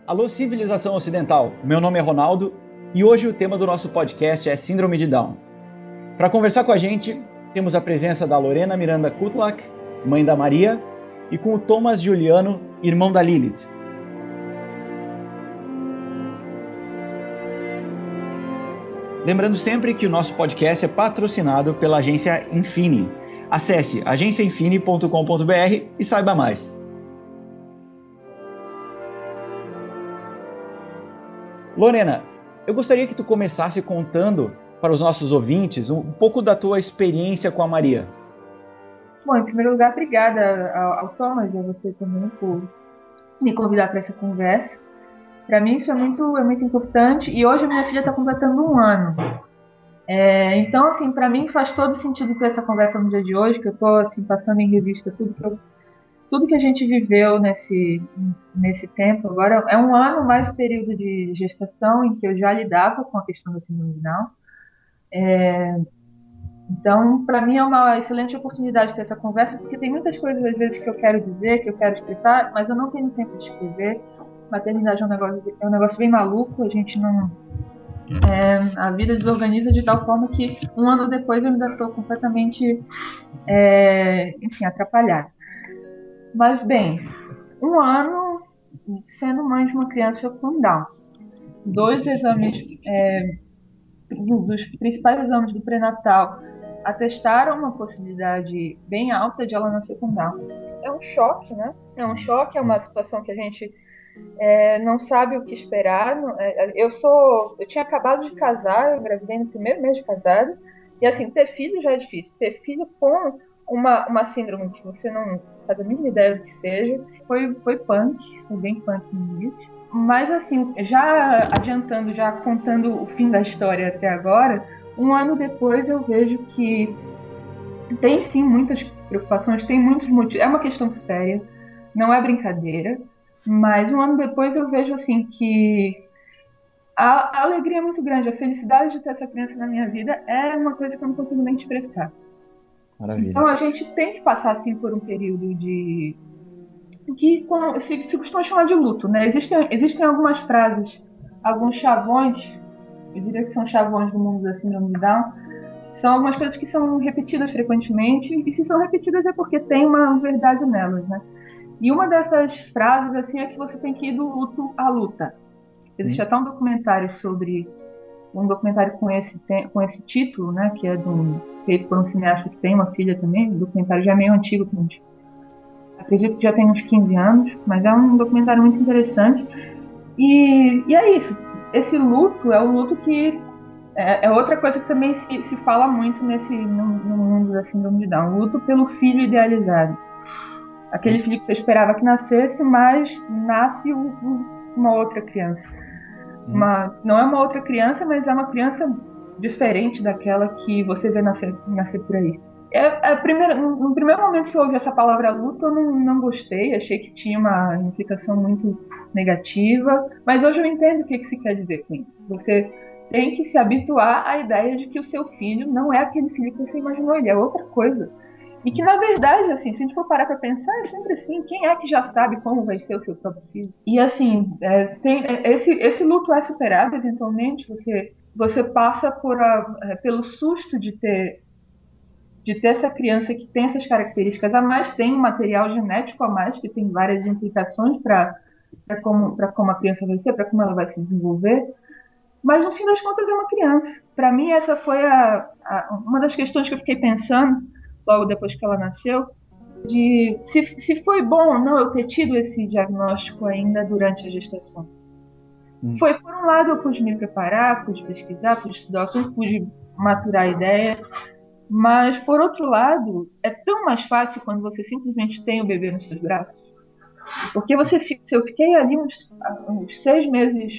Alô, civilização ocidental! Meu nome é Ronaldo e hoje o tema do nosso podcast é Síndrome de Down. Para conversar com a gente, temos a presença da Lorena Miranda Kutlak, mãe da Maria, e com o Thomas Juliano, irmão da Lilith. Lembrando sempre que o nosso podcast é patrocinado pela agência Infini. Acesse agenciainfini.com.br e saiba mais. Lorena, eu gostaria que tu começasse contando para os nossos ouvintes um pouco da tua experiência com a Maria. Bom, em primeiro lugar, obrigada ao Thomas e a você também por me convidar para essa conversa. Para mim isso é muito importante e hoje a minha filha está completando 1 ano. Então, assim, para mim faz todo sentido ter essa conversa no dia de hoje, que eu estou assim, passando em revista tudo que a gente viveu nesse tempo. Agora é 1 ano mais o período de gestação em que eu já lidava com a questão da síndrome de Down. Então, para mim é uma excelente oportunidade ter essa conversa, porque tem muitas coisas às vezes que eu quero dizer, que eu quero expressar, mas eu não tenho tempo de escrever. Maternidade é um negócio bem maluco, a gente não... a vida desorganiza de tal forma que 1 ano depois eu ainda estou completamente, atrapalhada. Mas, bem, 1 ano sendo mãe de uma criança com Down. 2 exames, dos principais exames do pré-natal, atestaram uma possibilidade bem alta de ela nascer com Down. É um choque, né? É um choque, é uma situação que a gente não sabe o que esperar. Eu tinha acabado de casar, eu engravidei no primeiro mês de casada, e assim, ter filho já é difícil. Ter filho com uma síndrome que você não faz a mínima ideia do que seja, foi punk, foi bem punk no início. Mas assim, já adiantando, já contando o fim da história até agora, 1 ano depois eu vejo que tem sim muitas preocupações, tem muitos motivos, é uma questão séria, não é brincadeira, mas 1 ano depois eu vejo assim que a alegria é muito grande, a felicidade de ter essa criança na minha vida é uma coisa que eu não consigo nem expressar. Maravilha. Então a gente tem que passar assim por um período que se costuma chamar de luto, né? Existem algumas frases, alguns chavões, eu diria que são chavões do mundo da síndrome de Down, são algumas coisas que são repetidas frequentemente, e se são repetidas é porque tem uma verdade nelas, né? E uma dessas frases assim é que você tem que ir do luto à luta. Existe até um documentário com esse título, né, que é feito por um cineasta que tem uma filha também. O documentário já é meio antigo, acredito que já tem uns 15 anos, mas é um documentário muito interessante. E é isso. Esse luto é o luto que é outra coisa que também se fala muito no mundo da síndrome de Down. O luto pelo filho idealizado. Aquele filho que você esperava que nascesse, mas nasce uma outra criança. Não é uma outra criança, mas é uma criança diferente daquela que você vê nascer por aí. No primeiro momento que eu ouvi essa palavra luto, eu não gostei, achei que tinha uma implicação muito negativa, mas hoje eu entendo o que se quer dizer com isso. Você tem que se habituar à ideia de que o seu filho não é aquele filho que você imaginou, ele é outra coisa. E que, na verdade, assim, se a gente for parar para pensar, é sempre assim, quem é que já sabe como vai ser o seu próprio filho? E, assim, esse luto é superado, eventualmente, você passa pelo susto de ter essa criança que tem essas características a mais, tem um material genético a mais, que tem várias implicações para como a criança vai ser, para como ela vai se desenvolver. Mas, no fim das contas, é uma criança. Para mim, essa foi uma das questões que eu fiquei pensando logo depois que ela nasceu, de se foi bom ou não eu ter tido esse diagnóstico ainda durante a gestação. Foi, por um lado, eu pude me preparar, pude pesquisar, pude estudar, pude maturar a ideia, mas, por outro lado, é tão mais fácil quando você simplesmente tem o bebê nos seus braços. Porque se eu fiquei ali uns 6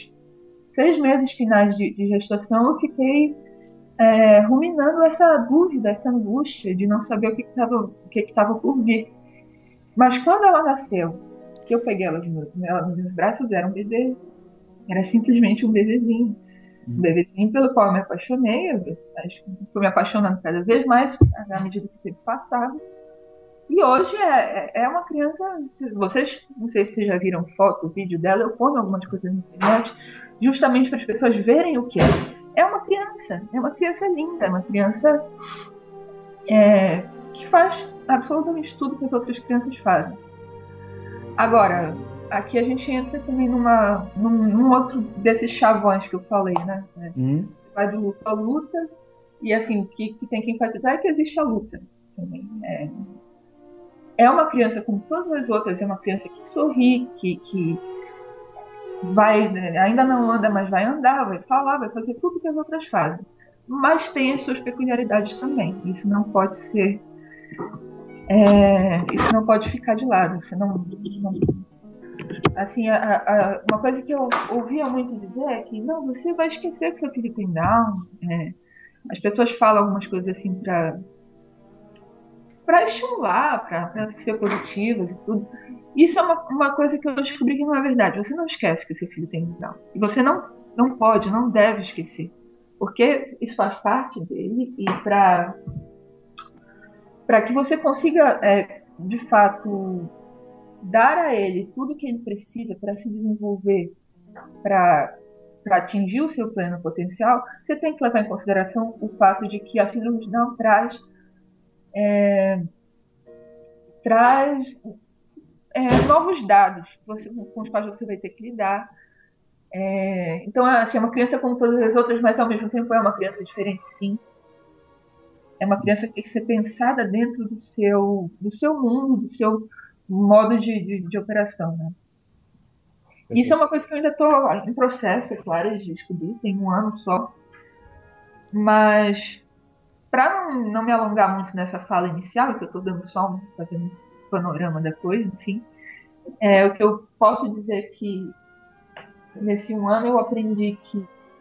meses finais de gestação, eu fiquei ruminando essa dúvida, essa angústia de não saber o que estava por vir. Mas quando ela nasceu, que eu peguei ela nos meus braços, era um bebê. Era simplesmente um bebezinho. Um bebezinho pelo qual eu me apaixonei. Eu fui me apaixonando cada vez mais à medida que o tempo passava. E hoje é uma criança. Vocês, não sei se vocês já viram foto, vídeo dela, eu ponho algumas coisas na internet, justamente para as pessoas verem o que é. É uma criança linda, é uma criança que faz absolutamente tudo que as outras crianças fazem. Agora, aqui a gente entra também num outro desses chavões que eu falei, né? Vai de luta a luta, e assim, o que tem que enfatizar é que existe a luta também. É uma criança como todas as outras, é uma criança que sorri, que vai, ainda não anda, mas vai andar, vai falar, vai fazer tudo que as outras fazem. Mas tem as suas peculiaridades também. Isso não pode ser, isso não pode ficar de lado. Você não, assim, uma coisa que eu ouvia muito dizer é que não, você vai esquecer que seu filho tem Down. As pessoas falam algumas coisas assim para estimular, para ser positivas e tudo. Isso é uma coisa que eu descobri que não é verdade. Você não esquece que seu filho tem Down. E você não pode, não deve esquecer. Porque isso faz parte dele e para que você consiga, de fato, dar a ele tudo que ele precisa para se desenvolver, para atingir o seu pleno potencial, você tem que levar em consideração o fato de que a síndrome de Down traz novos dados com os quais você vai ter que lidar. Então, assim, é uma criança como todas as outras, mas ao mesmo tempo é uma criança diferente, sim. É uma criança que tem que ser pensada dentro do seu mundo, do seu modo de operação, né? Isso é uma coisa que eu ainda estou em processo, é claro, de descobrir, tem um ano só. Mas, para não me alongar muito nessa fala inicial, que eu estou dando só fazendo um panorama da coisa, enfim, o que eu posso dizer é que nesse um ano eu aprendi que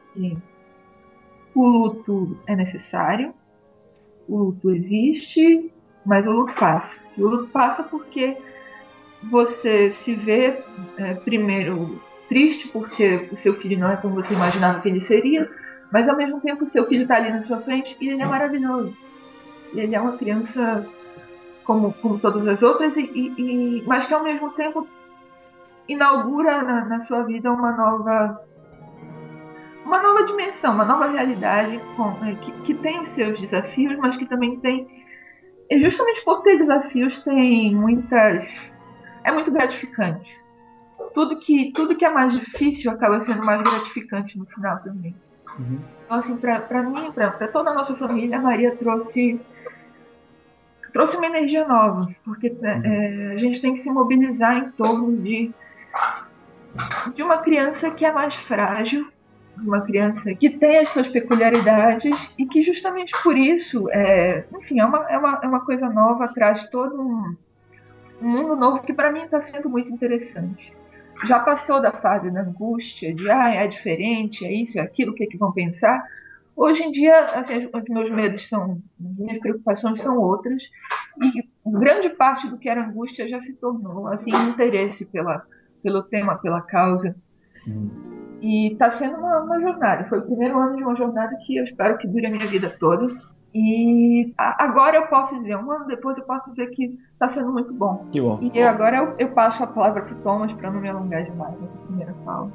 o luto é necessário, o luto existe, mas o luto passa. E o luto passa porque você se vê, primeiro, triste porque o seu filho não é como você imaginava que ele seria, mas ao mesmo tempo o seu filho está ali na sua frente e ele é maravilhoso. Ele é uma criança como todas as outras, mas que ao mesmo tempo inaugura na sua vida uma nova dimensão, uma nova realidade que tem os seus desafios, mas que também tem. E justamente por ter desafios, tem muitas. É muito gratificante. Tudo que é mais difícil acaba sendo mais gratificante no final também. Uhum. Então, assim, para mim, para toda a nossa família, a Maria trouxe uma energia nova, porque a gente tem que se mobilizar em torno de uma criança que é mais frágil, uma criança que tem as suas peculiaridades e que justamente por isso, enfim, é uma coisa nova, traz todo um mundo novo que para mim está sendo muito interessante. Já passou da fase da angústia, de é diferente, é isso, é aquilo, o que é que vão pensar. Hoje em dia, assim, os meus medos as minhas preocupações são outras, e grande parte do que era angústia já se tornou assim interesse pelo tema, pela causa. E está sendo uma jornada. Foi o primeiro ano de uma jornada que eu espero que dure a minha vida toda. E agora eu posso dizer, um ano depois eu posso dizer que está sendo muito bom. Que bom. E agora eu passo a palavra para o Thomas para não me alongar demais nessa primeira fala.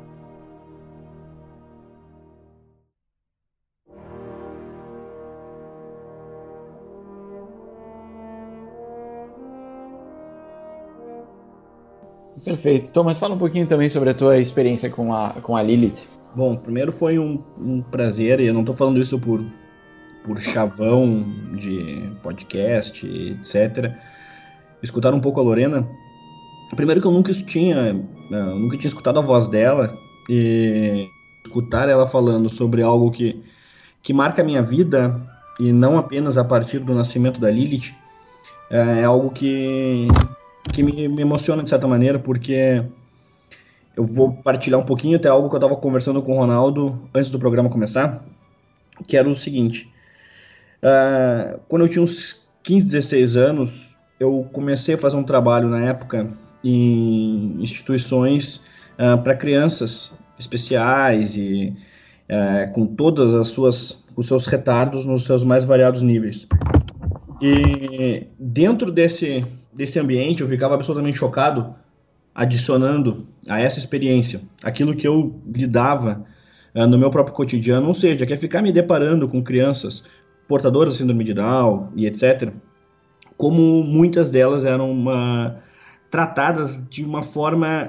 Perfeito. Thomas, fala um pouquinho também sobre a tua experiência com a Lilith. Bom, primeiro foi um prazer, e eu não estou falando isso por chavão de podcast, etc. Escutar um pouco a Lorena. Primeiro que eu nunca tinha escutado a voz dela, e escutar ela falando sobre algo que marca a minha vida, e não apenas a partir do nascimento da Lilith, é algo que me emociona de certa maneira, porque eu vou partilhar um pouquinho até algo que eu estava conversando com o Ronaldo antes do programa começar, que era o seguinte: quando eu tinha uns 15, 16 anos, eu comecei a fazer um trabalho na época em instituições para crianças especiais e com todas os seus retardos nos seus mais variados níveis. E dentro desse desse ambiente, eu ficava absolutamente chocado, adicionando a essa experiência aquilo que eu lidava no meu próprio cotidiano, ou seja, que é ficar me deparando com crianças portadoras de síndrome de Down e etc., como muitas delas eram tratadas de uma forma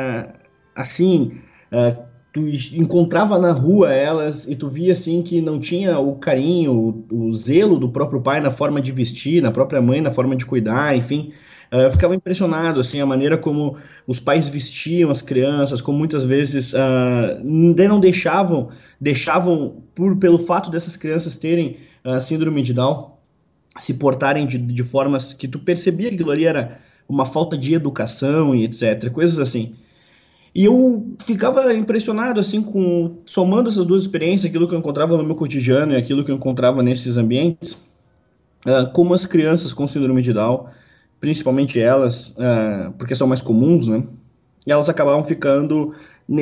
assim, tu encontrava na rua elas e tu via assim que não tinha o carinho, o zelo do próprio pai na forma de vestir, na própria mãe na forma de cuidar, enfim. Eu ficava impressionado, assim, a maneira como os pais vestiam as crianças, como muitas vezes não deixavam pelo fato dessas crianças terem síndrome de Down, se portarem de formas que tu percebia que aquilo ali era uma falta de educação e etc, coisas assim. E eu ficava impressionado, assim, somando essas duas experiências, aquilo que eu encontrava no meu cotidiano e aquilo que eu encontrava nesses ambientes, como as crianças com síndrome de Down, principalmente elas, porque são mais comuns, né? E elas acabavam ficando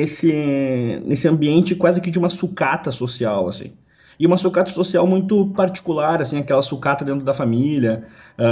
nesse ambiente quase que de uma sucata social, assim. E uma sucata social muito particular, assim, aquela sucata dentro da família,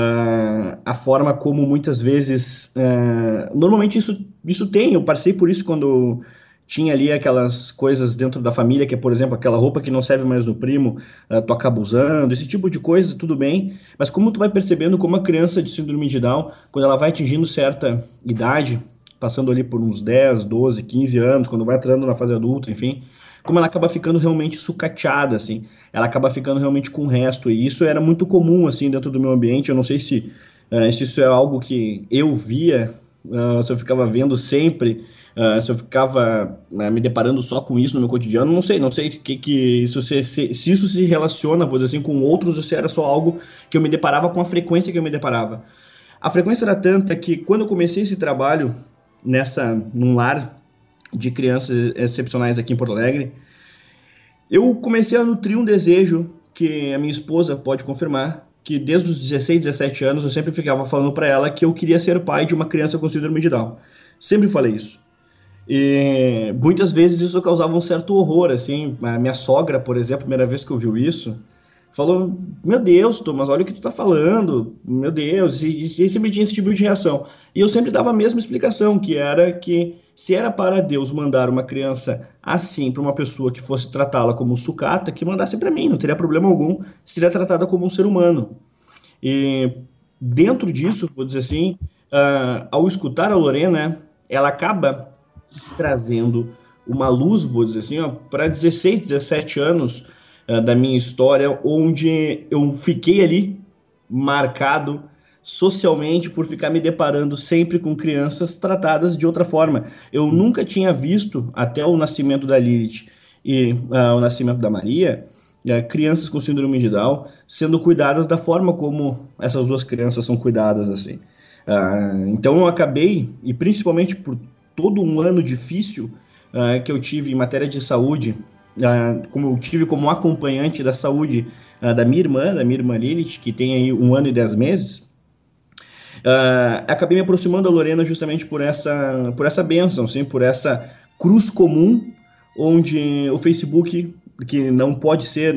a forma como muitas vezes... normalmente isso tem, eu passei por isso quando tinha ali aquelas coisas dentro da família, que é, por exemplo, aquela roupa que não serve mais no primo, tu acaba usando, esse tipo de coisa, tudo bem, mas como tu vai percebendo como a criança de síndrome de Down, quando ela vai atingindo certa idade, passando ali por uns 10, 12, 15 anos, quando vai entrando na fase adulta, enfim, como ela acaba ficando realmente sucateada, assim, ela acaba ficando realmente com o resto, e isso era muito comum, assim, dentro do meu ambiente, eu não sei se isso é algo que eu via, se eu ficava vendo sempre, se eu ficava me deparando só com isso no meu cotidiano, não sei que isso se isso se relaciona, vou dizer assim, com outros, ou se era só algo que eu me deparava com a frequência que eu me deparava. A frequência era tanta que quando eu comecei esse trabalho num lar de crianças excepcionais aqui em Porto Alegre, eu comecei a nutrir um desejo que a minha esposa pode confirmar, que desde os 16, 17 anos eu sempre ficava falando para ela que eu queria ser pai de uma criança com síndrome de Down. Sempre falei isso. E muitas vezes isso causava um certo horror, assim. A minha sogra, por exemplo, a primeira vez que ouviu isso, falou: meu Deus, Thomas, olha o que tu tá falando, meu Deus, e sempre tinha esse tipo de reação. E eu sempre dava a mesma explicação, que era que se era para Deus mandar uma criança assim para uma pessoa que fosse tratá-la como sucata, que mandasse para mim, não teria problema algum, seria tratada como um ser humano. E dentro disso, vou dizer assim, ao escutar a Lorena, ela acaba trazendo uma luz, vou dizer assim, para 16, 17 anos da minha história, onde eu fiquei ali marcado socialmente por ficar me deparando sempre com crianças tratadas de outra forma. Eu nunca tinha visto, até o nascimento da Lilith e o nascimento da Maria, crianças com síndrome de Down sendo cuidadas da forma como essas duas crianças são cuidadas, assim. Então eu acabei, e principalmente por todo um ano difícil que eu tive em matéria de saúde, como eu tive como acompanhante da saúde da minha irmã Lilith, que tem aí 1 ano e 10 meses, acabei me aproximando da Lorena justamente por essa bênção, assim, por essa cruz comum, onde o Facebook, que não pode ser...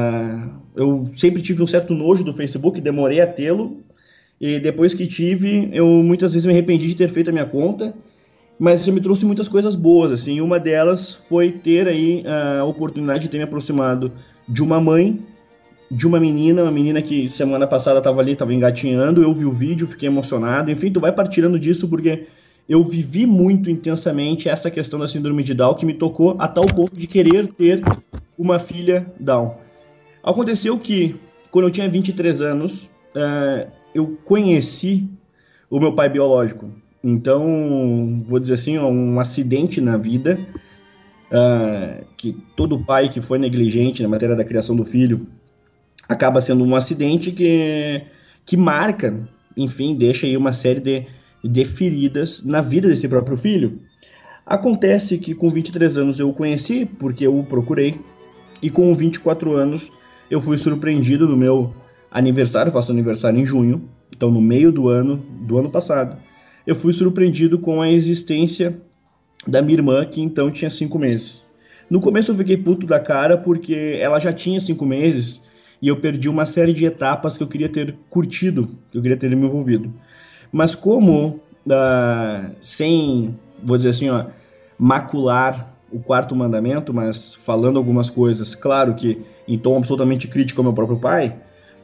eu sempre tive um certo nojo do Facebook, demorei a tê-lo, e depois que tive, eu muitas vezes me arrependi de ter feito a minha conta, mas isso me trouxe muitas coisas boas, assim. Uma delas foi ter aí a oportunidade de ter me aproximado de uma mãe, de uma menina que semana passada estava engatinhando, eu vi o vídeo, fiquei emocionado, enfim, tu vai partilhando disso porque eu vivi muito intensamente essa questão da síndrome de Down, que me tocou a tal ponto de querer ter uma filha Down. Aconteceu que, quando eu tinha 23 anos, eu conheci o meu pai biológico. Então, vou dizer assim, um acidente na vida, que todo pai que foi negligente na matéria da criação do filho acaba sendo um acidente que marca, enfim, deixa aí uma série de feridas na vida desse próprio filho. Acontece que com 23 anos eu o conheci, porque eu o procurei, e com 24 anos eu fui surpreendido no meu aniversário, eu faço aniversário em junho, então no meio do ano passado, eu fui surpreendido com a existência da minha irmã, que então tinha 5 meses. No começo eu fiquei puto da cara, porque ela já tinha 5 meses, e eu perdi uma série de etapas que eu queria ter curtido, que eu queria ter me envolvido. mas como, sem, vou dizer assim, macular o quarto mandamento, mas falando algumas coisas, claro que em tom absolutamente crítico ao meu próprio pai,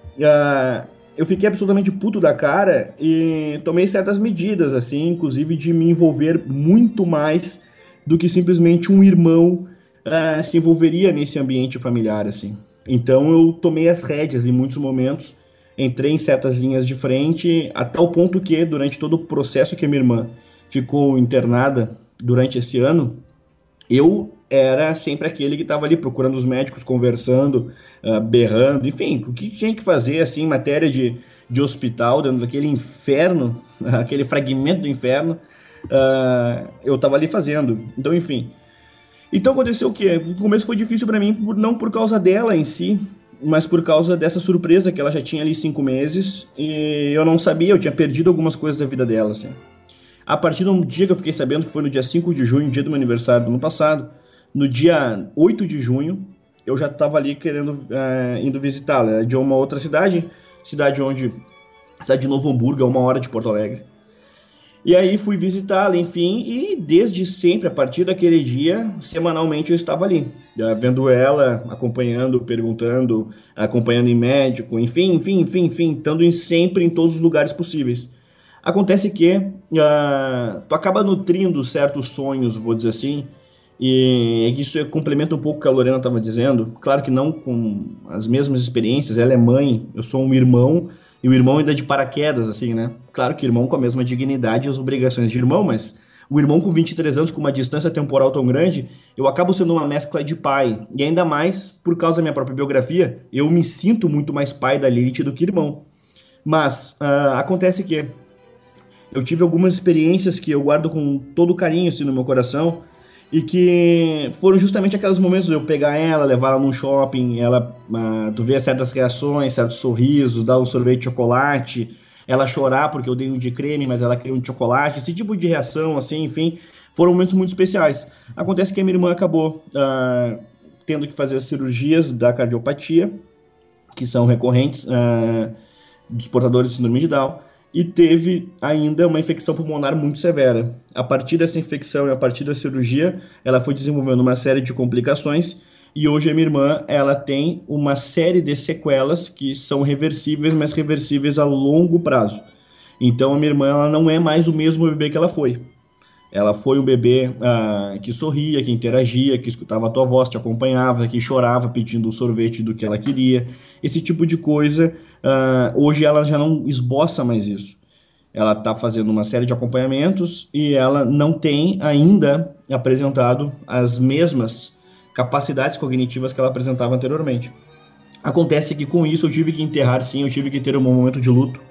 eu fiquei absolutamente puto da cara e tomei certas medidas, assim, inclusive de me envolver muito mais do que simplesmente um irmão se envolveria nesse ambiente familiar, assim. Então eu tomei as rédeas em muitos momentos, entrei em certas linhas de frente, a tal ponto que durante todo o processo que a minha irmã ficou internada durante esse ano, eu era sempre aquele que estava ali procurando os médicos, conversando, berrando, enfim, o que tinha que fazer assim, em matéria de hospital, dentro daquele inferno, aquele fragmento do inferno, eu estava ali fazendo. Então, enfim. Então aconteceu o quê? O começo foi difícil para mim, não por causa dela em si, mas por causa dessa surpresa que ela já tinha ali 5 meses e eu não sabia, eu tinha perdido algumas coisas da vida dela, assim. A partir de um dia que eu fiquei sabendo, que foi no dia 5 de junho, dia do meu aniversário do ano passado, no dia 8 de junho, eu já estava ali indo visitá-la. Era de uma outra cidade cidade de Novo Hamburgo, a 1 hora de Porto Alegre. E aí fui visitá-la, enfim, e desde sempre, a partir daquele dia, semanalmente eu estava ali, vendo ela, acompanhando, perguntando, acompanhando em médico, enfim, estando sempre em todos os lugares possíveis. Acontece que tu acaba nutrindo certos sonhos, vou dizer assim, e isso complementa um pouco o que a Lorena estava dizendo. Claro que não com as mesmas experiências, ela é mãe, eu sou um irmão, e o irmão ainda de paraquedas, assim, né? Claro que irmão com a mesma dignidade e as obrigações de irmão, mas o irmão com 23 anos, com uma distância temporal tão grande, eu acabo sendo uma mescla de pai. E ainda mais, por causa da minha própria biografia, eu me sinto muito mais pai da Lilith do que irmão. Mas acontece que eu tive algumas experiências que eu guardo com todo carinho assim, no meu coração, e que foram justamente aqueles momentos de eu pegar ela, levar ela num shopping, tu vê certas reações, certos sorrisos, dar um sorvete de chocolate, ela chorar porque eu dei um de creme, mas ela queria um de chocolate, esse tipo de reação, assim, enfim, foram momentos muito especiais. Acontece que a minha irmã acabou tendo que fazer as cirurgias da cardiopatia, que são recorrentes dos portadores de síndrome de Down, e teve ainda uma infecção pulmonar muito severa. A partir dessa infecção e a partir da cirurgia, ela foi desenvolvendo uma série de complicações e hoje a minha irmã ela tem uma série de sequelas que são reversíveis, mas reversíveis a longo prazo. Então a minha irmã ela não é mais o mesmo bebê que ela foi. Ela foi um bebê que sorria, que interagia, que escutava a tua voz, te acompanhava, que chorava pedindo o sorvete do que ela queria. Esse tipo de coisa, hoje ela já não esboça mais isso. Ela está fazendo uma série de acompanhamentos e ela não tem ainda apresentado as mesmas capacidades cognitivas que ela apresentava anteriormente. Acontece que com isso eu tive que enterrar, sim, eu tive que ter um momento de luto.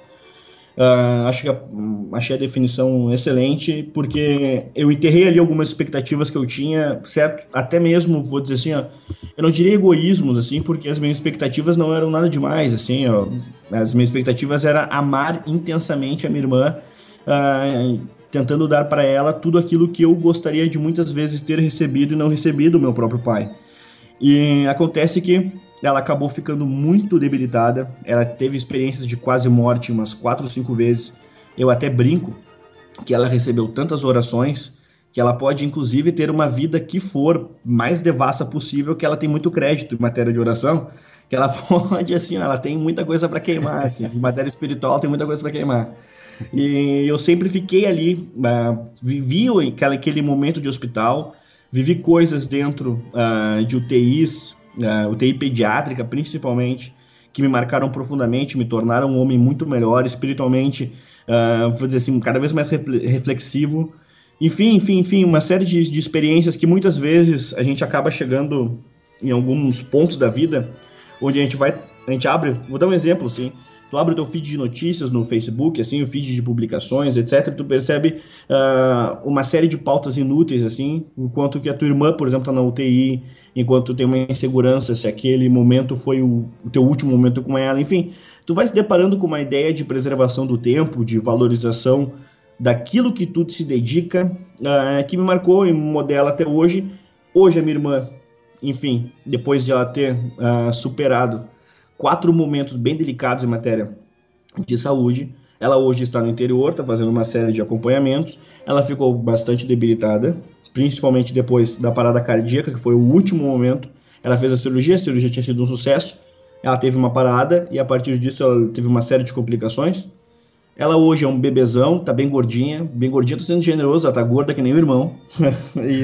Achei a definição excelente, porque eu enterrei ali algumas expectativas que eu tinha, certo? Até mesmo, vou dizer assim, eu não diria egoísmos, assim, porque as minhas expectativas não eram nada demais, assim, as minhas expectativas era amar intensamente a minha irmã, tentando dar para ela tudo aquilo que eu gostaria de muitas vezes ter recebido e não recebido do meu próprio pai. E acontece que ela acabou ficando muito debilitada, ela teve experiências de quase morte umas 4 ou 5 vezes. Eu até brinco que ela recebeu tantas orações que ela pode inclusive ter uma vida que for mais devassa possível, que ela tem muito crédito em matéria de oração, que ela pode, assim, ela tem muita coisa para queimar, assim, em matéria espiritual tem muita coisa para queimar. E eu sempre fiquei ali, vivi aquele momento de hospital, vivi coisas dentro de UTIs, UTI pediátrica principalmente, que me marcaram profundamente, me tornaram um homem muito melhor, espiritualmente, vou dizer assim, cada vez mais reflexivo. Enfim, uma série de experiências que muitas vezes a gente acaba chegando em alguns pontos da vida, onde a gente abre, vou dar um exemplo, assim, tu abre o teu feed de notícias no Facebook, assim, o feed de publicações, etc, tu percebe uma série de pautas inúteis, assim, enquanto que a tua irmã, por exemplo, tá na UTI, enquanto tu tem uma insegurança se aquele momento foi o teu último momento com ela, enfim, tu vai se deparando com uma ideia de preservação do tempo, de valorização daquilo que tu se dedica, que me marcou e me modela até hoje. Hoje a minha irmã, enfim, depois de ela ter superado 4 momentos bem delicados em matéria de saúde, Ela hoje está no interior, está fazendo uma série de acompanhamentos. Ela ficou bastante debilitada, principalmente depois da parada cardíaca, que foi o último momento. Ela fez a cirurgia tinha sido um sucesso. Ela teve uma parada e a partir disso ela teve uma série de complicações. Ela hoje é um bebezão, tá bem gordinha, tô sendo generoso, ela tá gorda que nem o irmão. E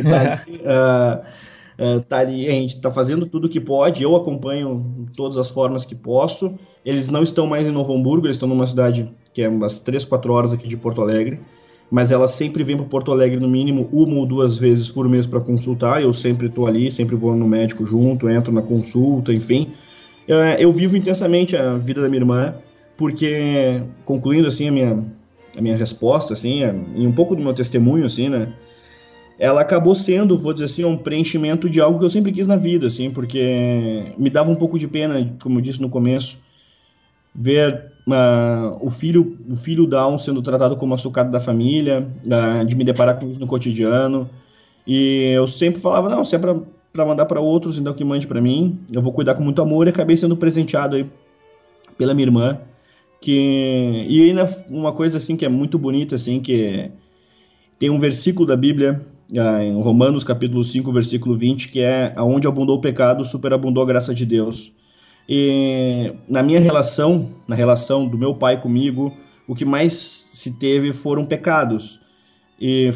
tá ali, a gente tá fazendo tudo o que pode, eu acompanho todas as formas que posso. Eles não estão mais em Novo Hamburgo, eles estão numa cidade que é umas 3, 4 horas aqui de Porto Alegre, mas ela sempre vem para Porto Alegre no mínimo 1 ou 2 vezes por mês para consultar. Eu sempre tô ali, sempre vou no médico junto, entro na consulta, enfim. Eu vivo intensamente a vida da minha irmã, porque, concluindo assim a minha resposta, assim, e um pouco do meu testemunho, assim, né, ela acabou sendo, vou dizer assim, um preenchimento de algo que eu sempre quis na vida, assim, porque me dava um pouco de pena, como eu disse no começo, ver o filho Down sendo tratado como açucado da família, de me deparar com isso no cotidiano, e eu sempre falava, não, se é para mandar para outros, então que mande para mim, eu vou cuidar com muito amor, e acabei sendo presenteado aí pela minha irmã, e ainda uma coisa assim que é muito bonita, assim, que tem um versículo da Bíblia, em Romanos capítulo 5, versículo 20, que é: aonde abundou o pecado, superabundou a graça de Deus. E na relação do meu pai comigo, o que mais se teve foram pecados. E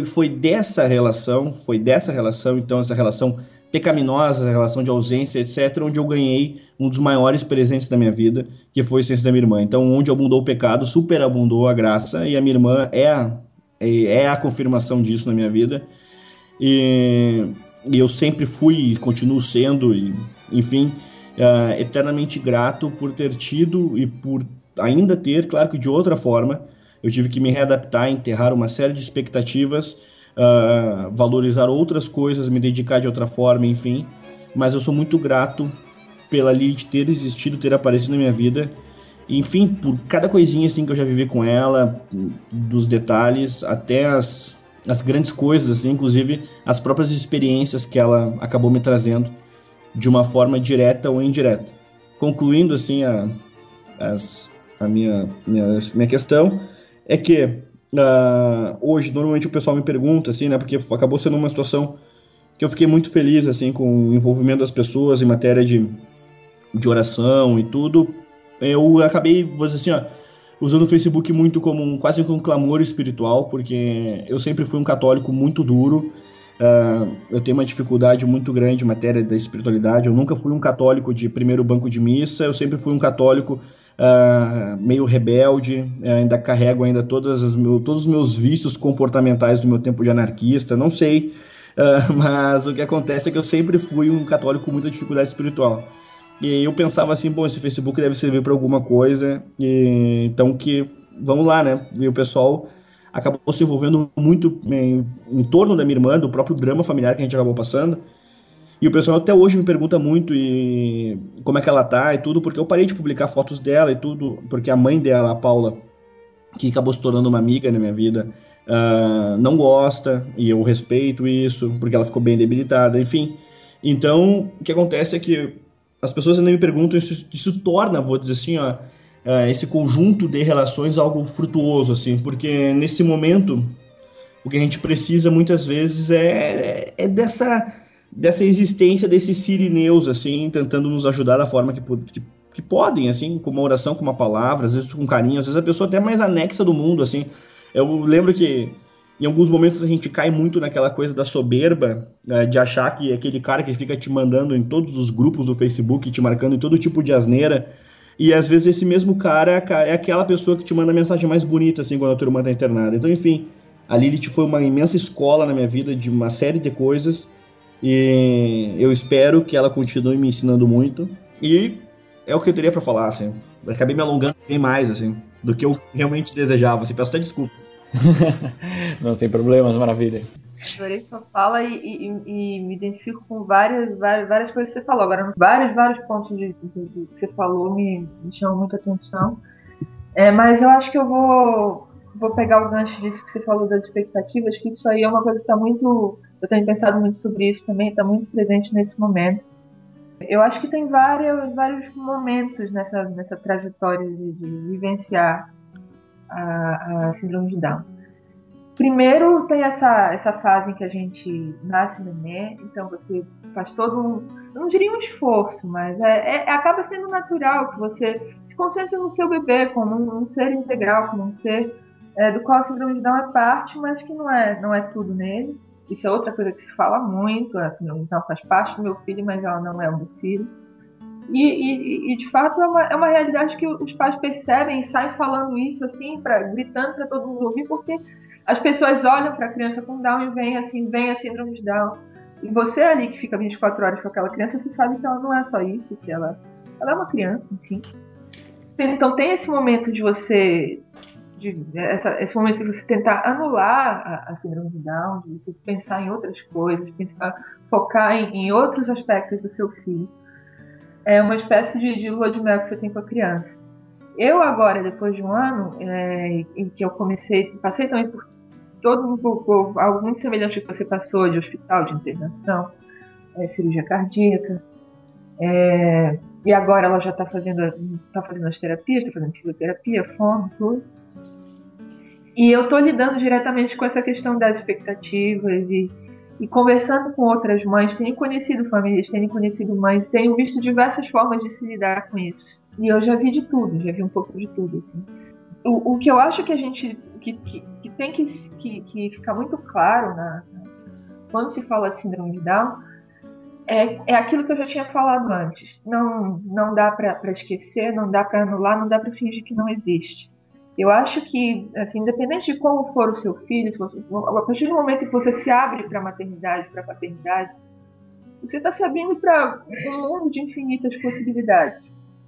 foi dessa relação, então, essa relação pecaminosa, essa relação de ausência, etc., onde eu ganhei um dos maiores presentes da minha vida, que foi a essência da minha irmã. Então, onde abundou o pecado, superabundou a graça, e a minha irmã é a confirmação disso na minha vida. E, e eu sempre fui e continuo sendo, enfim, eternamente grato por ter tido e por ainda ter, claro que de outra forma. Eu tive que me readaptar, enterrar uma série de expectativas, valorizar outras coisas, me dedicar de outra forma, enfim. Mas eu sou muito grato pela Lilith ter existido, ter aparecido na minha vida. Enfim, por cada coisinha assim que eu já vivi com ela, dos detalhes até as grandes coisas, assim, inclusive as próprias experiências que ela acabou me trazendo de uma forma direta ou indireta. Concluindo assim a minha questão, é que hoje normalmente o pessoal me pergunta, assim, né, porque acabou sendo uma situação que eu fiquei muito feliz, assim, com o envolvimento das pessoas em matéria de oração e tudo. Eu acabei, vou dizer assim, usando o Facebook muito como quase como um clamor espiritual, porque eu sempre fui um católico muito duro. Eu tenho uma dificuldade muito grande em matéria da espiritualidade. Eu nunca fui um católico de primeiro banco de missa, eu sempre fui um católico meio rebelde, ainda carrego ainda todos os meus vícios comportamentais do meu tempo de anarquista, não sei, mas o que acontece é que eu sempre fui um católico com muita dificuldade espiritual. E eu pensava assim, bom, esse Facebook deve servir para alguma coisa, então que vamos lá, né? E o pessoal acabou se envolvendo muito em torno da minha irmã, do próprio drama familiar que a gente acabou passando. E o pessoal até hoje me pergunta muito como é que ela tá e tudo, porque eu parei de publicar fotos dela e tudo, porque a mãe dela, a Paula, que acabou se tornando uma amiga na minha vida, não gosta, e eu respeito isso, porque ela ficou bem debilitada, enfim. Então, o que acontece é que as pessoas ainda me perguntam, isso torna, vou dizer assim, esse conjunto de relações algo frutuoso, assim, porque nesse momento o que a gente precisa muitas vezes é dessa existência desses sirineus, assim, tentando nos ajudar da forma que podem, assim, com uma oração, com uma palavra, às vezes com carinho, às vezes a pessoa até mais anexa do mundo, assim. Eu lembro que em alguns momentos a gente cai muito naquela coisa da soberba, de achar que aquele cara que fica te mandando em todos os grupos do Facebook, te marcando em todo tipo de asneira, e às vezes esse mesmo cara é aquela pessoa que te manda a mensagem mais bonita, assim, quando a tua irmã tá internada. Então, enfim, a Lilith foi uma imensa escola na minha vida de uma série de coisas, e eu espero que ela continue me ensinando muito, e é o que eu teria pra falar, assim. Eu acabei me alongando bem mais, assim, do que eu realmente desejava, assim, peço até desculpas. Não, sem problemas, maravilha. Adorei sua fala e me identifico com várias coisas que você falou. Agora, vários pontos que você falou me chamam muita atenção. Mas eu acho que eu vou pegar o gancho disso que você falou das expectativas, que isso aí é uma coisa que está muito... Eu tenho pensado muito sobre isso também, está muito presente nesse momento. Eu acho que tem vários momentos nessa trajetória de vivenciar a síndrome de Down. Primeiro tem essa fase em que a gente nasce neném, então você faz todo eu não diria um esforço, mas acaba sendo natural que você se concentre no seu bebê como um ser integral, como um ser do qual a síndrome de Down é parte, mas que não é tudo nele. Isso é outra coisa que se fala muito, a síndrome de Down faz parte do meu filho, mas ela não é o meu filho. E de fato é uma realidade que os pais percebem e saem falando isso assim, gritando para todo mundo ouvir, porque as pessoas olham para a criança com Down e vem a síndrome de Down. E você ali que fica 24 horas com aquela criança, você sabe que ela não é só isso, que ela é uma criança, enfim. Então tem esse momento de você, esse momento de você tentar anular a síndrome de Down, de você pensar em outras coisas, focar em outros aspectos do seu filho. É uma espécie de lua de mel que você tem com a criança. Eu agora, depois de um ano, em que eu passei também por algo muito semelhante ao que você passou, de hospital, de internação, cirurgia cardíaca, e agora ela já está fazendo as terapias, está fazendo fisioterapia, fono, tudo. E eu estou lidando diretamente com essa questão das expectativas e conversando com outras mães, tenho conhecido famílias, tenho conhecido mães, tenho visto diversas formas de se lidar com isso. E eu já vi de tudo, já vi um pouco de tudo, assim. O que eu acho que a gente que tem que ficar muito claro quando se fala de síndrome de Down é aquilo que eu já tinha falado antes. Não dá para esquecer, não dá para anular, não dá para fingir que não existe. Eu acho que, assim, independente de como for o seu filho, a partir do momento que você se abre para a maternidade, para a paternidade, você está se abrindo para um mundo de infinitas possibilidades.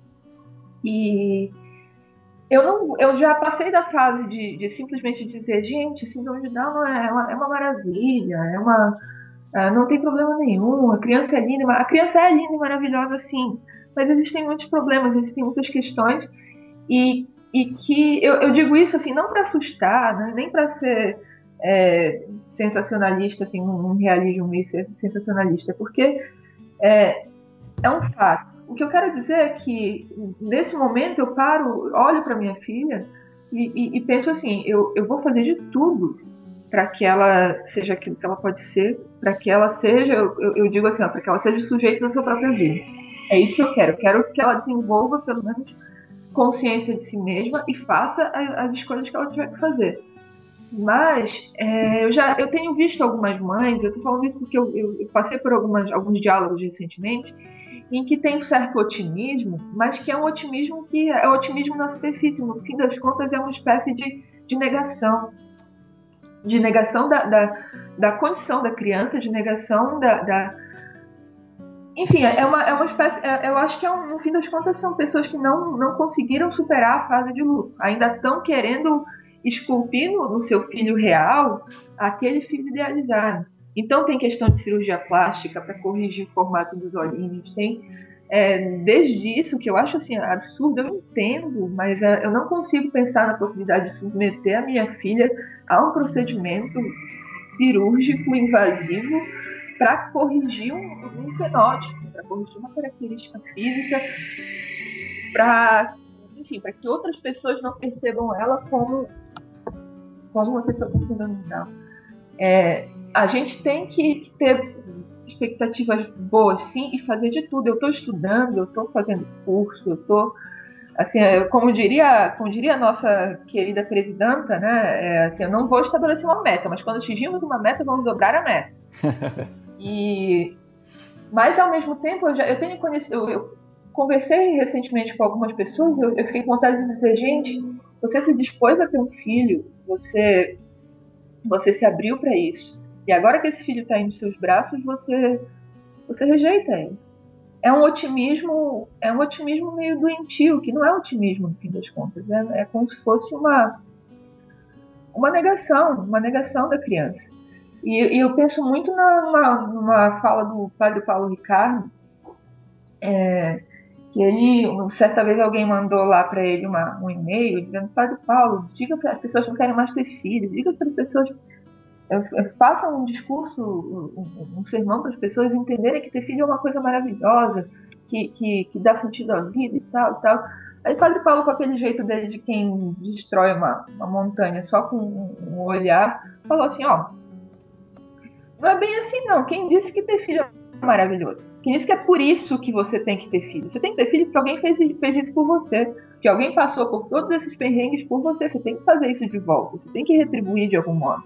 E eu já passei da fase de simplesmente dizer, gente, síndrome de Down é uma maravilha, não tem problema nenhum, a criança é linda e maravilhosa, sim, mas existem muitos problemas, existem muitas questões, e que eu digo isso assim, não para assustar, né, nem para ser sensacionalista, assim, um realismo meio sensacionalista, porque é um fato. O que eu quero dizer é que, nesse momento, eu olho para minha filha e penso assim, eu vou fazer de tudo para que ela seja aquilo que ela pode ser, para que ela seja, eu digo assim, para que ela seja o sujeito da sua própria vida. É isso que eu quero. Eu quero que ela desenvolva, pelo menos, consciência de si mesma e faça as escolhas que ela tiver que fazer. Mas eu tenho visto algumas mães, eu estou falando isso porque eu passei por alguns diálogos recentemente, em que tem um certo otimismo, mas que é um otimismo que é otimismo na superfície. No fim das contas, é uma espécie de negação. De negação da condição da criança, de negação Enfim, é uma espécie... eu acho que, no fim das contas, são pessoas que não conseguiram superar a fase de luto. Ainda estão querendo esculpir no seu filho real aquele filho idealizado. Então tem questão de cirurgia plástica para corrigir o formato dos olhinhos, tem desde isso, que eu acho assim, absurdo, eu entendo, mas eu não consigo pensar na possibilidade de submeter a minha filha a um procedimento cirúrgico invasivo para corrigir um fenótipo, para corrigir uma característica física, para que outras pessoas não percebam ela como uma pessoa com síndrome de Down. A gente tem que ter expectativas boas, sim, e fazer de tudo. Eu estou estudando, eu estou fazendo curso, eu estou, assim, como diria a nossa querida presidenta, né? Assim, eu não vou estabelecer uma meta, mas quando atingirmos uma meta, vamos dobrar a meta. Mas ao mesmo tempo, eu tenho conhecido, eu conversei recentemente com algumas pessoas, eu fiquei com vontade de dizer, gente, você se dispôs a ter um filho, você se abriu para isso. E agora que esse filho está aí nos seus braços, você rejeita ele. É um otimismo meio doentio, que não é otimismo no fim das contas. É como se fosse uma negação da criança. E eu penso muito numa fala do padre Paulo Ricardo, que ele, certa vez alguém mandou lá para ele um e-mail dizendo, Padre Paulo, diga para as pessoas que não querem mais ter filhos, diga para as pessoas, façam um discurso, um sermão para as pessoas entenderem que ter filho é uma coisa maravilhosa, que dá sentido à vida e tal, Aí o Padre Paulo, com aquele jeito dele de quem destrói uma montanha só com um olhar, falou assim, ó, não é bem assim não, quem disse que ter filho é maravilhoso? Quem disse que é por isso que você tem que ter filho? Você tem que ter filho porque alguém fez isso por você, que alguém passou por todos esses perrengues por você, você tem que fazer isso de volta, você tem que retribuir de algum modo.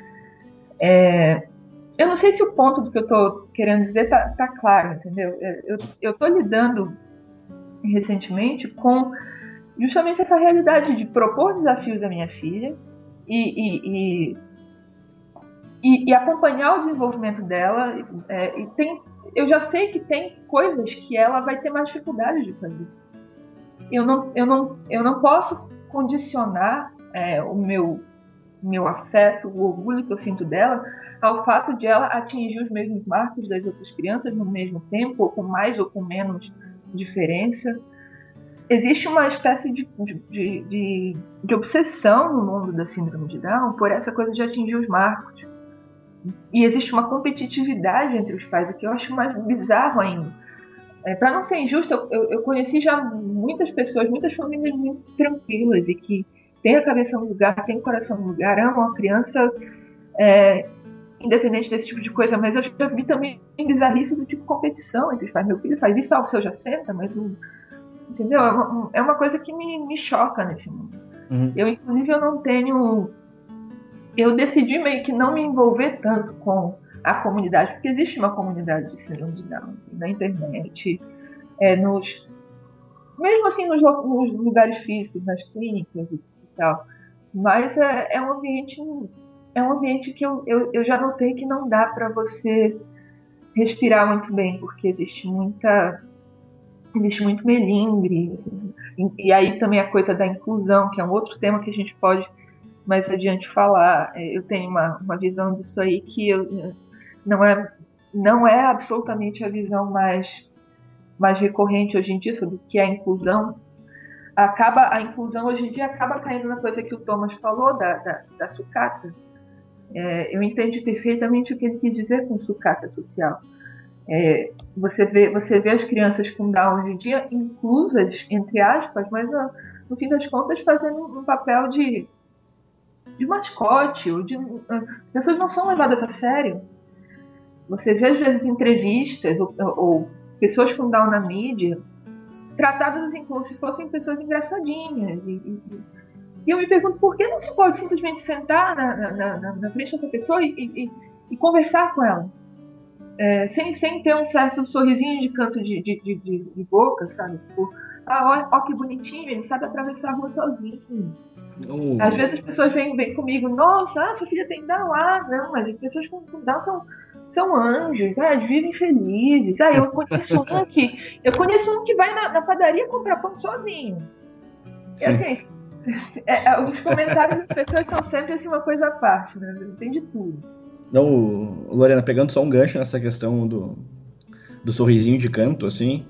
Eu não sei se o ponto do que eu tô querendo dizer tá claro, entendeu? Eu tô lidando recentemente com justamente essa realidade de propor desafios à minha filha e acompanhar o desenvolvimento dela. Eu já sei que tem coisas que ela vai ter mais dificuldade de fazer. Eu não posso condicionar o meu afeto, o orgulho que eu sinto dela, ao fato de ela atingir os mesmos marcos das outras crianças no mesmo tempo, ou com mais ou com menos diferença. Existe uma espécie de obsessão no mundo da síndrome de Down por essa coisa de atingir os marcos. E existe uma competitividade entre os pais, o que eu acho mais bizarro ainda. Para não ser injusto, eu conheci já muitas pessoas, muitas famílias muito tranquilas e que têm a cabeça no lugar, têm o coração no lugar, amam a criança, independente desse tipo de coisa, mas eu já vi também bizarrice do tipo competição entre os pais. Meu filho faz isso, o seu já senta, mas não... Entendeu? É uma coisa que me choca nesse mundo. Uhum. Inclusive, eu não tenho... Eu decidi meio que não me envolver tanto com a comunidade, porque existe uma comunidade de síndrome de Down na internet, mesmo assim nos lugares físicos, nas clínicas e tal. Mas é um ambiente que eu já notei que não dá para você respirar muito bem, porque existe muito melindre. E aí também a coisa da inclusão, que é um outro tema que a gente pode mais adiante falar. Eu tenho uma visão disso aí que não é absolutamente a visão mais recorrente hoje em dia sobre o que é a inclusão. A inclusão hoje em dia acaba caindo na coisa que o Thomas falou da sucata. Eu entendi perfeitamente o que ele quis dizer com sucata social. Você vê as crianças com Down hoje em dia inclusas, entre aspas, mas no fim das contas fazendo um papel de mascote, as pessoas não são levadas a sério. Você vê às vezes entrevistas ou pessoas com Down na mídia tratadas assim como se fossem pessoas engraçadinhas. E eu me pergunto por que não se pode simplesmente sentar na frente dessa pessoa e conversar com ela. Sem ter um certo sorrisinho de canto de boca, sabe? Tipo, ó que bonitinho, ele sabe atravessar a rua sozinho. Às vezes as pessoas vêm comigo, nossa, sua filha tem Down, não, mas as pessoas com Down são anjos, vivem felizes. Eu conheço um que vai na padaria comprar pão sozinho. E assim, os comentários das pessoas são sempre assim, uma coisa à parte, né? Tem de tudo. Não, Lorena, pegando só um gancho nessa questão do sorrisinho de canto, assim,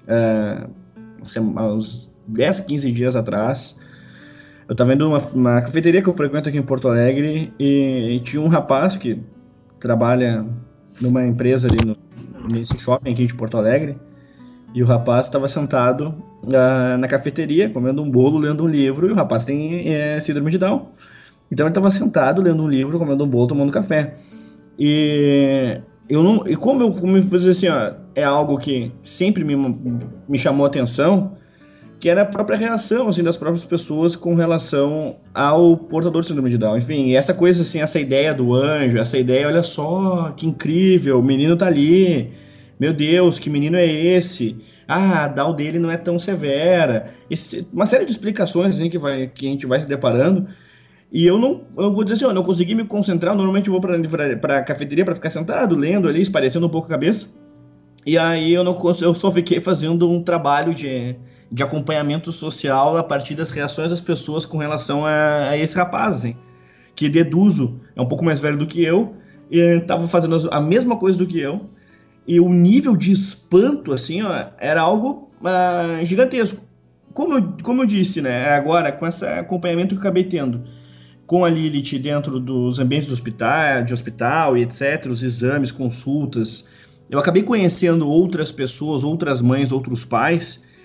uns 10, 15 dias atrás, eu tava indo numa cafeteria que eu frequento aqui em Porto Alegre e tinha um rapaz que trabalha numa empresa ali nesse shopping aqui de Porto Alegre, e o rapaz estava sentado na cafeteria, comendo um bolo, lendo um livro, e o rapaz tem síndrome de Down. Então ele estava sentado, lendo um livro, comendo um bolo, tomando café. E como eu fiz assim, é algo que sempre me chamou a atenção, que era a própria reação assim, das próprias pessoas com relação ao portador de síndrome de Down. Enfim, essa coisa assim, essa ideia do anjo, essa ideia, olha só, que incrível, o menino tá ali, meu Deus, que menino é esse? A Down dele não é tão severa. Uma série de explicações assim, que a gente vai se deparando. E eu vou dizer assim, eu não consegui me concentrar. Normalmente eu vou pra cafeteria pra ficar sentado, lendo ali, esparecendo um pouco a cabeça. E aí eu só fiquei fazendo um trabalho de acompanhamento social a partir das reações das pessoas com relação a esse rapaz, assim, que deduzo, é um pouco mais velho do que eu, e estava fazendo a mesma coisa do que eu, e o nível de espanto, assim, era algo gigantesco. Como eu disse, né, agora, com esse acompanhamento que eu acabei tendo, com a Lilith dentro dos ambientes de hospital e etc., os exames, consultas, eu acabei conhecendo outras pessoas, outras mães, outros pais,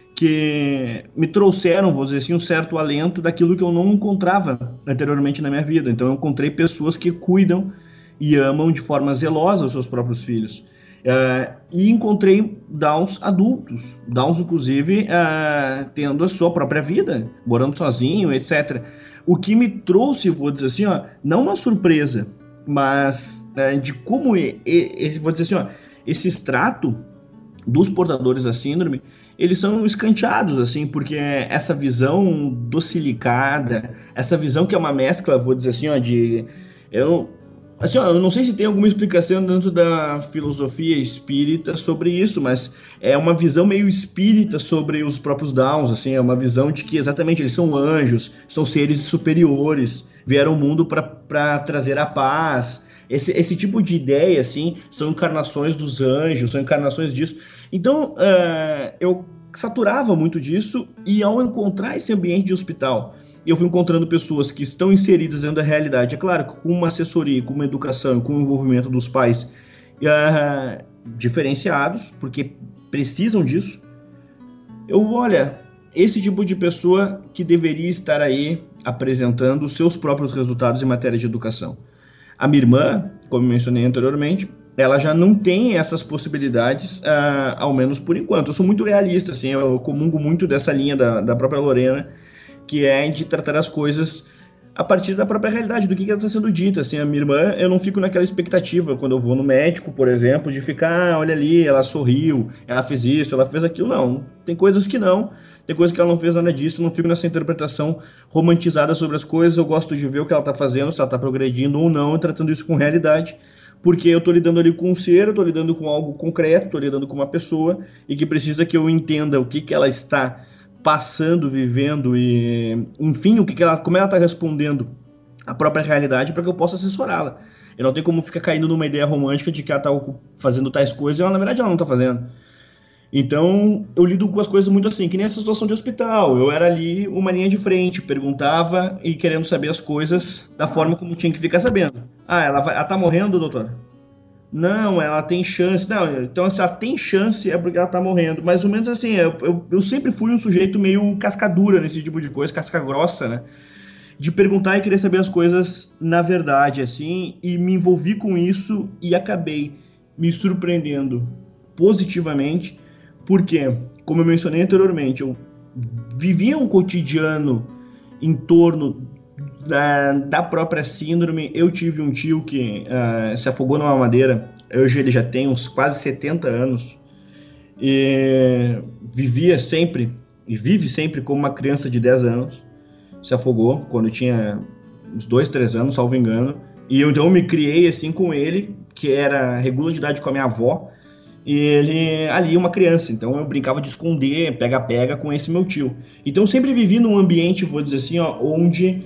que me trouxeram, vou dizer assim, um certo alento daquilo que eu não encontrava anteriormente na minha vida. Então eu encontrei pessoas que cuidam e amam de forma zelosa os seus próprios filhos. E encontrei Downs adultos, Downs inclusive tendo a sua própria vida, morando sozinho, etc. O que me trouxe, vou dizer assim, não uma surpresa, mas de como, vou dizer assim, esse extrato dos portadores da síndrome, eles são escanteados, assim, porque essa visão docilicada, essa visão que é uma mescla, vou dizer assim, eu não sei se tem alguma explicação dentro da filosofia espírita sobre isso, mas é uma visão meio espírita sobre os próprios Downs, assim, é uma visão de que exatamente eles são anjos, são seres superiores, vieram ao mundo para trazer a paz. Esse tipo de ideia, assim, são encarnações dos anjos, são encarnações disso. Então, eu saturava muito disso, e ao encontrar esse ambiente de hospital, eu fui encontrando pessoas que estão inseridas dentro da realidade, é claro, com uma assessoria, com uma educação, com o envolvimento dos pais diferenciados, porque precisam disso. Olha, esse tipo de pessoa que deveria estar aí apresentando os seus próprios resultados em matéria de educação. A minha irmã, como eu mencionei anteriormente, ela já não tem essas possibilidades, ao menos por enquanto. Eu sou muito realista, assim, eu comungo muito dessa linha da própria Lorena, que é de tratar as coisas a partir da própria realidade, do que ela está sendo dita. Assim, a minha irmã, eu não fico naquela expectativa, quando eu vou no médico, por exemplo, de ficar, olha ali, ela sorriu, ela fez isso, ela fez aquilo. Não, tem coisas que não, tem coisas que ela não fez nada disso, não fico nessa interpretação romantizada sobre as coisas. Eu gosto de ver o que ela está fazendo, se ela está progredindo ou não, e tratando isso com realidade, porque eu estou lidando ali com um ser, eu estou lidando com algo concreto, estou lidando com uma pessoa, e que precisa que eu entenda o que ela está passando, vivendo, e enfim, como ela está respondendo à própria realidade, para que eu possa assessorá-la. Eu não tenho como ficar caindo numa ideia romântica de que ela está fazendo tais coisas, e na verdade ela não está fazendo. Então eu lido com as coisas muito assim, que nem essa situação de hospital. Eu era ali uma linha de frente, perguntava e querendo saber as coisas da forma como tinha que ficar sabendo. Ela tá morrendo, doutora? Não, ela tem chance. Não, então se ela tem chance é porque ela tá morrendo. Mais ou menos assim, eu sempre fui um sujeito meio cascadura nesse tipo de coisa, casca grossa, né? De perguntar e querer saber as coisas na verdade, assim, e me envolvi com isso e acabei me surpreendendo positivamente, porque, como eu mencionei anteriormente, eu vivia um cotidiano em torno da própria síndrome. Eu tive um tio que se afogou numa madeira. Hoje ele já tem uns quase 70 anos e vivia sempre e vive sempre como uma criança de 10 anos. Se afogou quando tinha uns 2, 3 anos, salvo engano, e então eu me criei assim com ele, que era regula de idade com a minha avó, e ele ali uma criança, então eu brincava de esconder, pega-pega com esse meu tio. Então eu sempre vivi num ambiente, vou dizer assim, onde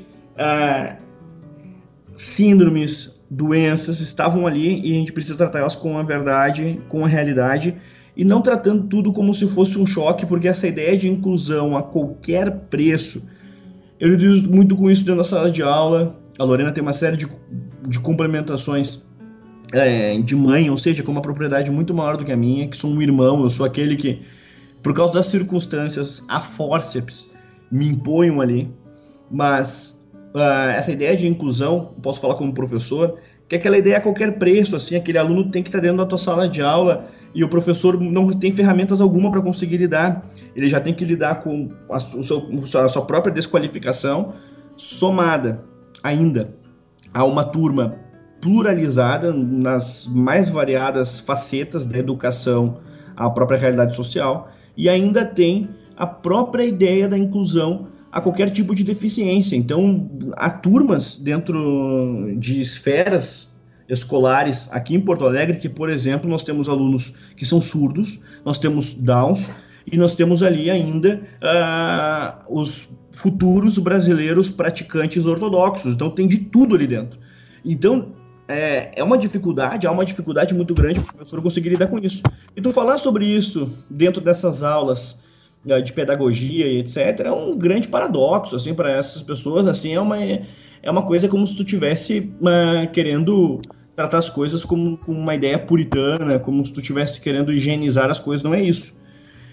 síndromes, doenças estavam ali, e a gente precisa tratar elas com a verdade, com a realidade, e não tratando tudo como se fosse um choque, porque essa ideia de inclusão a qualquer preço, eu lido muito com isso dentro da sala de aula. A Lorena tem uma série de complementações de mãe, ou seja, com uma propriedade muito maior do que a minha, que sou um irmão, eu sou aquele que, por causa das circunstâncias, a fórceps, me imponham ali, mas essa ideia de inclusão, posso falar como professor, que é aquela ideia a qualquer preço, assim, aquele aluno tem que estar dentro da tua sala de aula e o professor não tem ferramentas alguma para conseguir lidar, ele já tem que lidar com a sua própria desqualificação, somada ainda a uma turma pluralizada nas mais variadas facetas da educação, a própria realidade social, e ainda tem a própria ideia da inclusão a qualquer tipo de deficiência. Então, há turmas dentro de esferas escolares aqui em Porto Alegre que, por exemplo, nós temos alunos que são surdos, nós temos Downs e nós temos ali ainda os futuros brasileiros praticantes ortodoxos. Então, tem de tudo ali dentro. Então, há uma dificuldade muito grande para o professor conseguir lidar com isso. Então, falar sobre isso dentro dessas aulas de pedagogia e etc, é um grande paradoxo, assim, para essas pessoas, assim, é uma coisa como se tu tivesse querendo tratar as coisas com uma ideia puritana, como se tu tivesse querendo higienizar as coisas, não é isso.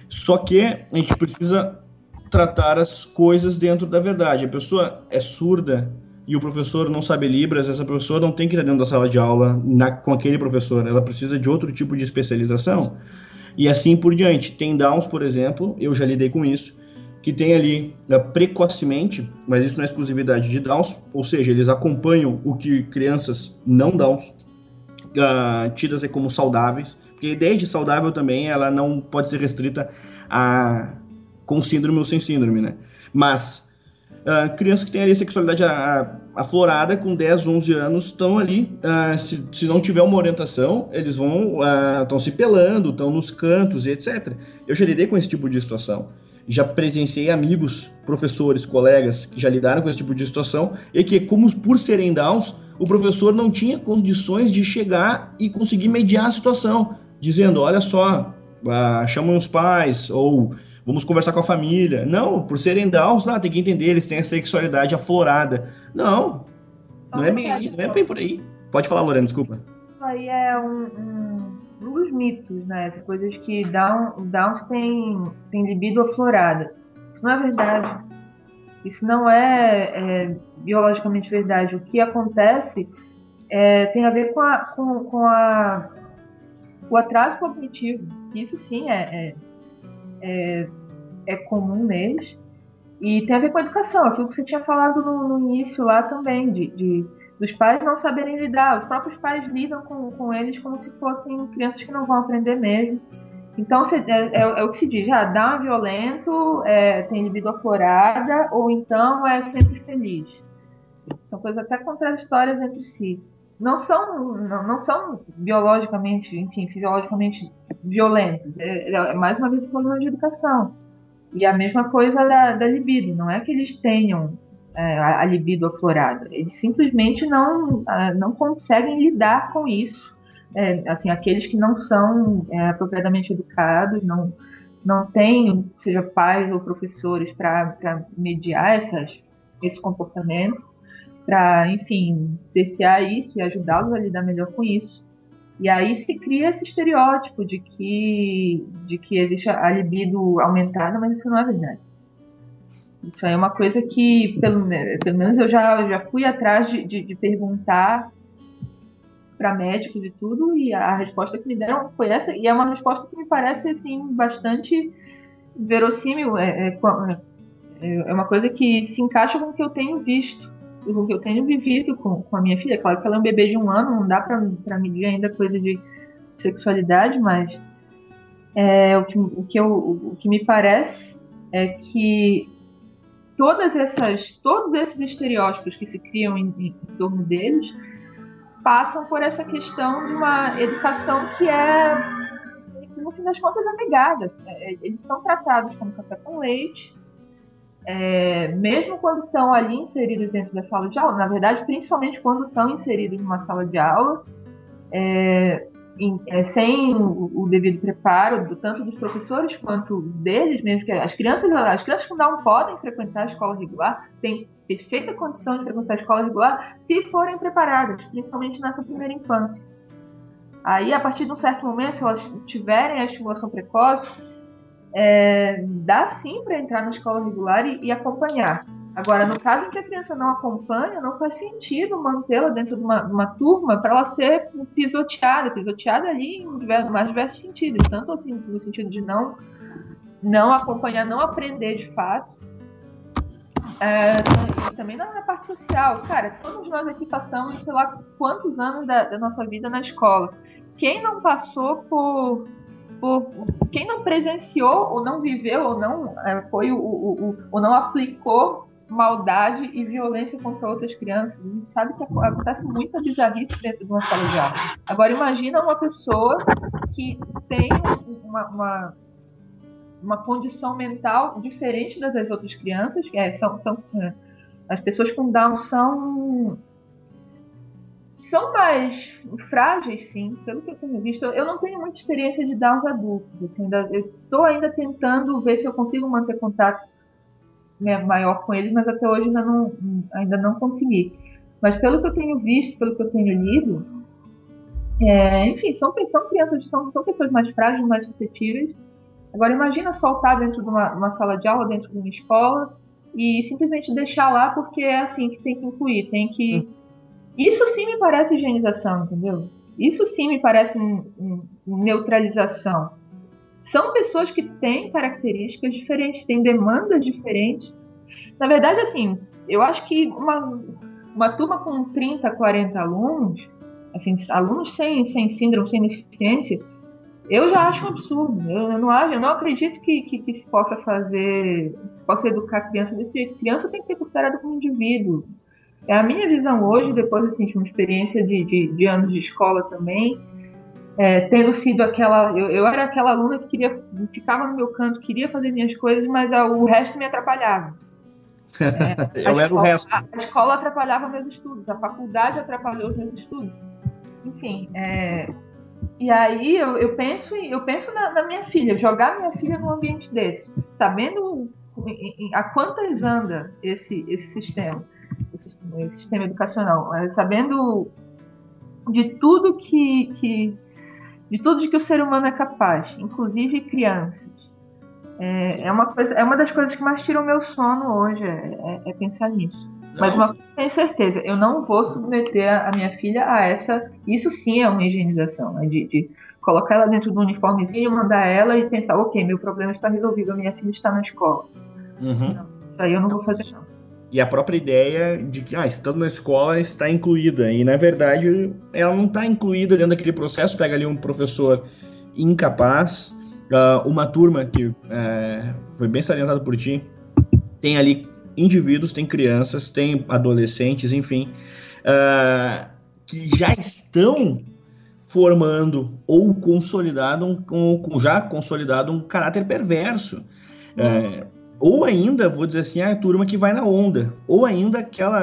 Só que a gente precisa tratar as coisas dentro da verdade. A pessoa é surda e o professor não sabe Libras, essa pessoa não tem que estar dentro da sala de aula com aquele professor, ela precisa de outro tipo de especialização. E assim por diante. Tem Downs, por exemplo, eu já lidei com isso, que tem ali precocemente, mas isso não é exclusividade de Downs, ou seja, eles acompanham o que crianças não Downs tidas como saudáveis, porque a ideia de saudável também, ela não pode ser restrita com síndrome ou sem síndrome, né? Mas crianças que têm ali sexualidade aflorada com 10, 11 anos estão ali, se não tiver uma orientação, eles estão se pelando, estão nos cantos e etc. Eu já lidei com esse tipo de situação. Já presenciei amigos, professores, colegas que já lidaram com esse tipo de situação e que, como por serem Downs, o professor não tinha condições de chegar e conseguir mediar a situação, dizendo, olha só, chamam os pais, ou vamos conversar com a família. Não, por serem Downs, tem que entender, eles têm a sexualidade aflorada. Não é bem por aí. Pode falar, Lorena, desculpa. Isso aí é um dos mitos, né? As coisas que Downs tem libido aflorada. Isso não é verdade. Isso não é biologicamente verdade. O que acontece tem a ver com o atraso cognitivo. Isso sim é comum neles. E tem a ver com a educação, aquilo que você tinha falado no início lá também, dos pais não saberem lidar. Os próprios pais lidam com eles como se fossem crianças que não vão aprender mesmo. Então é o que se diz, Down violento, tem libido aflorada, ou então é sempre feliz. São coisas até contraditórias entre si. Não são biologicamente, enfim, fisiologicamente violentos. É mais uma vez um problema de educação. E a mesma coisa da libido. Não é que eles tenham a libido aflorada. Eles simplesmente não conseguem lidar com isso. Assim, aqueles que não são apropriadamente educados, não têm, seja pais ou professores, para mediar esse comportamento, para, enfim, cercear isso e ajudá-los a lidar melhor com isso. E aí se cria esse estereótipo de que existe a libido aumentada, mas isso não é verdade. Isso aí é uma coisa que, pelo menos, eu já fui atrás de perguntar para médicos e tudo, e a resposta que me deram foi essa, e é uma resposta que me parece assim, bastante verossímil. É uma coisa que se encaixa com o que eu tenho visto, com o que eu tenho vivido com a minha filha. Claro que ela é um bebê de 1 ano, não dá para medir ainda coisa de sexualidade, mas o que me parece é que todos esses estereótipos que se criam em torno deles passam por essa questão de uma educação que no fim das contas, é negada. Eles são tratados como café com leite, mesmo quando estão ali inseridos dentro da sala de aula, na verdade, principalmente quando estão inseridos numa sala de aula, sem o devido preparo, tanto dos professores quanto deles mesmo, que as crianças que não podem frequentar a escola regular, têm perfeita condição de frequentar a escola regular se forem preparadas, principalmente nessa primeira infância. Aí, a partir de um certo momento, se elas tiverem a estimulação precoce, dá sim para entrar na escola regular e acompanhar. Agora, no caso em que a criança não acompanha, não faz sentido mantê-la dentro de uma turma para ela ser pisoteada ali em mais diversos sentidos, tanto assim, no sentido de não acompanhar, não aprender de fato, e também na parte social. Cara, todos nós aqui passamos, sei lá, quantos anos da nossa vida na escola. Quem não passou por quem não presenciou, ou não viveu, ou não ou não aplicou maldade e violência contra outras crianças, a gente sabe que acontece muita bizarrice dentro de uma sala de aula. Agora imagina uma pessoa que tem uma condição mental diferente das outras crianças, as pessoas com Down são mais frágeis, sim, pelo que eu tenho visto. Eu não tenho muita experiência de Downs adultos, assim, eu estou ainda tentando ver se eu consigo manter contato maior com eles, mas até hoje ainda não consegui. Mas pelo que eu tenho visto, pelo que eu tenho lido, enfim, são crianças, são pessoas mais frágeis, mais suscetíveis, Agora imagina soltar dentro de uma sala de aula, dentro de uma escola, e simplesmente deixar lá porque é assim que tem que incluir, tem que... Isso sim me parece higienização, entendeu? Isso sim me parece neutralização. São pessoas que têm características diferentes, têm demandas diferentes. Na verdade, assim, eu acho que uma turma com 30, 40 alunos, assim, alunos sem síndrome, sem deficiência, eu já acho um absurdo. Eu não acredito que se possa educar a criança desse jeito. Criança tem que ser considerada como um indivíduo. É a minha visão hoje, depois assim, de uma experiência de anos de escola também, tendo sido aquela... Eu era aquela aluna que ficava no meu canto, queria fazer minhas coisas, mas o resto me atrapalhava. Eu era o resto. A escola atrapalhava meus estudos, a faculdade atrapalhou os meus estudos. Enfim, e aí eu penso na minha filha, jogar minha filha num ambiente desse, sabendo a quantas anda esse sistema educacional, sabendo de tudo de tudo de que o ser humano é capaz, inclusive crianças. É uma das coisas que mais tiram o meu sono hoje, é pensar nisso. Não. Mas uma coisa eu tenho certeza, eu não vou submeter a minha filha a essa... Isso sim é uma higienização, né? De colocar ela dentro do uniformezinho, mandar ela e pensar, ok, meu problema está resolvido, a minha filha está na escola. Uhum. Não, isso aí eu não vou fazer, não. E a própria ideia de que, estando na escola, está incluída. E, na verdade, ela não está incluída dentro daquele processo. Pega ali um professor incapaz, uma turma que foi bem salientada por ti, tem ali indivíduos, tem crianças, tem adolescentes, enfim, que já estão formando ou já consolidado um caráter perverso. Ou ainda, vou dizer assim, a turma que vai na onda. Ou ainda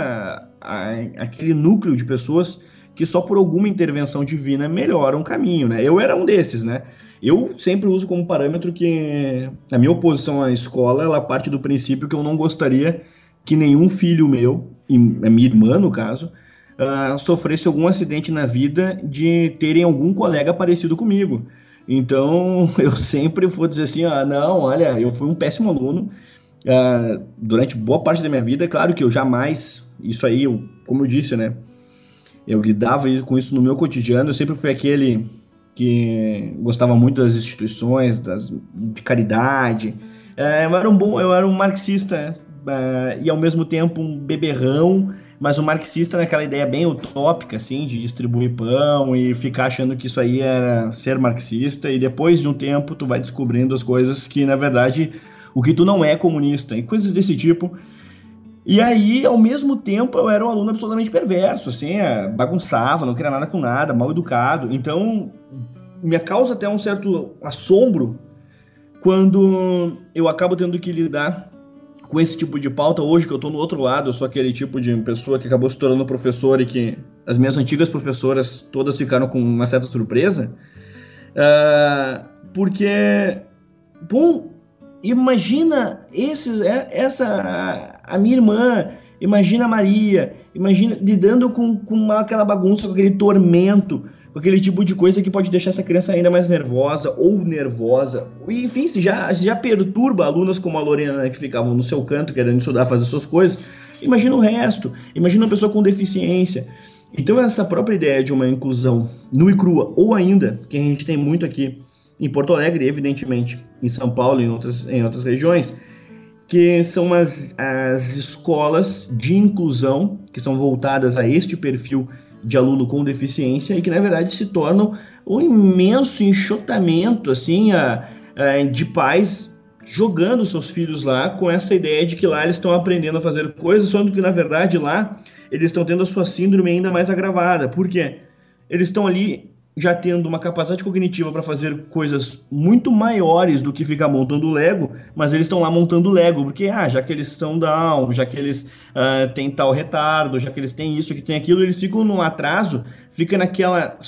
aquele núcleo de pessoas que só por alguma intervenção divina melhoram o caminho, né? Eu era um desses, né? Eu sempre uso como parâmetro que a minha oposição à escola, ela parte do princípio que eu não gostaria que nenhum filho meu, e a minha irmã no caso, sofresse algum acidente na vida de terem algum colega parecido comigo. Então, eu sempre vou dizer assim, não, olha, eu fui um péssimo aluno durante boa parte da minha vida. É claro que eu jamais, isso aí, como eu disse, né, eu lidava com isso no meu cotidiano. Eu sempre fui aquele que gostava muito das instituições, de caridade. Eu era um marxista, e ao mesmo tempo um beberrão, mas um marxista naquela ideia bem utópica, assim, de distribuir pão e ficar achando que isso aí era ser marxista, e depois de um tempo tu vai descobrindo as coisas que, na verdade, o que tu não é comunista, e coisas desse tipo. E aí, ao mesmo tempo, eu era um aluno absolutamente perverso, assim, bagunçava, não queria nada com nada, mal educado. Então, me causa até um certo assombro quando eu acabo tendo que lidar com esse tipo de pauta. Hoje que eu tô no outro lado, eu sou aquele tipo de pessoa que acabou se tornando professor e que as minhas antigas professoras todas ficaram com uma certa surpresa, porque, bom, imagina a minha irmã, imagina a Maria, imagina lidando com aquela bagunça, com aquele tormento, com aquele tipo de coisa que pode deixar essa criança ainda mais nervosa, e, enfim, se já perturba alunas como a Lorena, né, que ficavam no seu canto querendo estudar, fazer suas coisas. Imagina o resto, imagina uma pessoa com deficiência. Então essa própria ideia de uma inclusão nua e crua, ou ainda, que a gente tem muito aqui em Porto Alegre, evidentemente, em São Paulo e em outras regiões, que são as escolas de inclusão, que são voltadas a este perfil de aluno com deficiência, e que na verdade se tornam um imenso enxotamento, assim, de pais jogando seus filhos lá com essa ideia de que lá eles estão aprendendo a fazer coisas, sendo que na verdade lá eles estão tendo a sua síndrome ainda mais agravada. Por quê? Eles estão ali já tendo uma capacidade cognitiva para fazer coisas muito maiores do que ficar montando Lego, mas eles estão lá montando Lego, porque já que eles são down, já que eles têm tal retardo, já que eles têm isso, que tem aquilo, eles ficam num atraso, fica naquela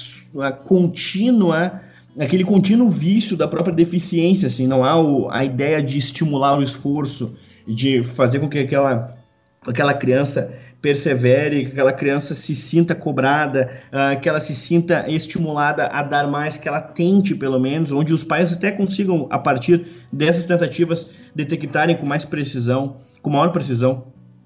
aquele contínuo vício da própria deficiência, assim, não há a ideia de estimular o esforço, de fazer com que aquela criança persevere, que aquela criança se sinta cobrada, que ela se sinta estimulada a dar mais, que ela tente pelo menos, onde os pais até consigam, a partir dessas tentativas, detectarem com mais precisão, com maior precisão,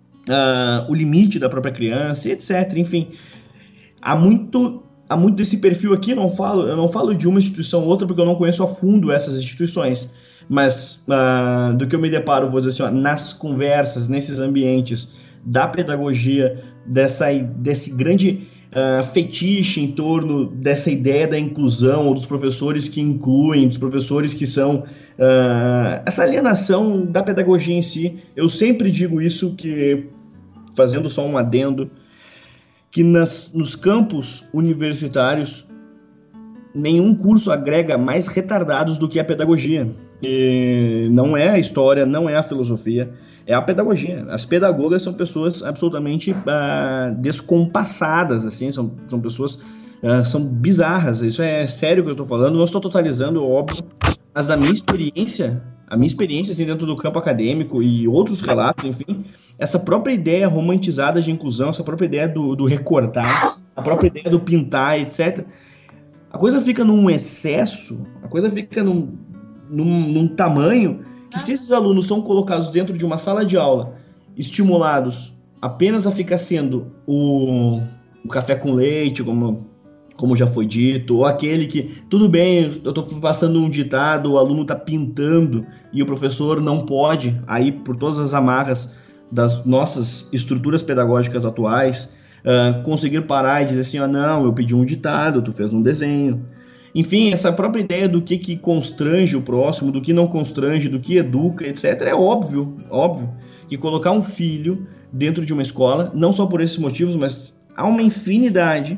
o limite da própria criança, etc. Enfim, há muito desse perfil aqui. Eu não falo de uma instituição ou outra porque eu não conheço a fundo essas instituições, mas do que eu me deparo, vou dizer assim, ó, nas conversas, nesses ambientes da pedagogia, desse grande fetiche em torno dessa ideia da inclusão, ou dos professores que incluem, dos professores que são essa alienação da pedagogia em si. Eu sempre digo isso, que, fazendo só um adendo, que nos campos universitários nenhum curso agrega mais retardados do que a pedagogia. E não é a história, não é a filosofia, é a pedagogia. As pedagogas são pessoas absolutamente descompassadas, assim, são pessoas, são bizarras. Isso é sério que eu estou falando, não estou totalizando, óbvio, mas a minha experiência assim, dentro do campo acadêmico e outros relatos, enfim, essa própria ideia romantizada de inclusão, essa própria ideia do recortar, a própria ideia do pintar, etc., a coisa fica num excesso, a coisa fica num tamanho que, se esses alunos são colocados dentro de uma sala de aula, estimulados apenas a ficar sendo o café com leite, como já foi dito, ou aquele que, tudo bem, eu estou passando um ditado, o aluno está pintando e o professor não pode, aí por todas as amarras das nossas estruturas pedagógicas atuais, conseguir parar e dizer assim, não, eu pedi um ditado, tu fez um desenho. Enfim, essa própria ideia do que constrange o próximo, do que não constrange, do que educa, etc. É óbvio que colocar um filho dentro de uma escola, não só por esses motivos, mas há uma infinidade,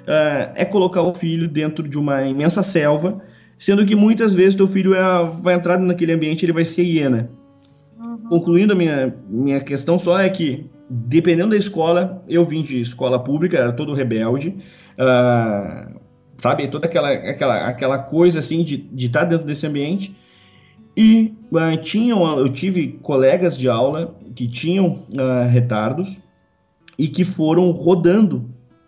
é colocar o filho dentro de uma imensa selva, sendo que muitas vezes teu filho vai entrar naquele ambiente, ele vai ser hiena. Concluindo, a minha questão só é que, dependendo da escola, eu vim de escola pública, era todo rebelde, sabe, toda aquela coisa assim de estar dentro desse ambiente. E eu tive colegas de aula que tinham retardos e que foram rodando.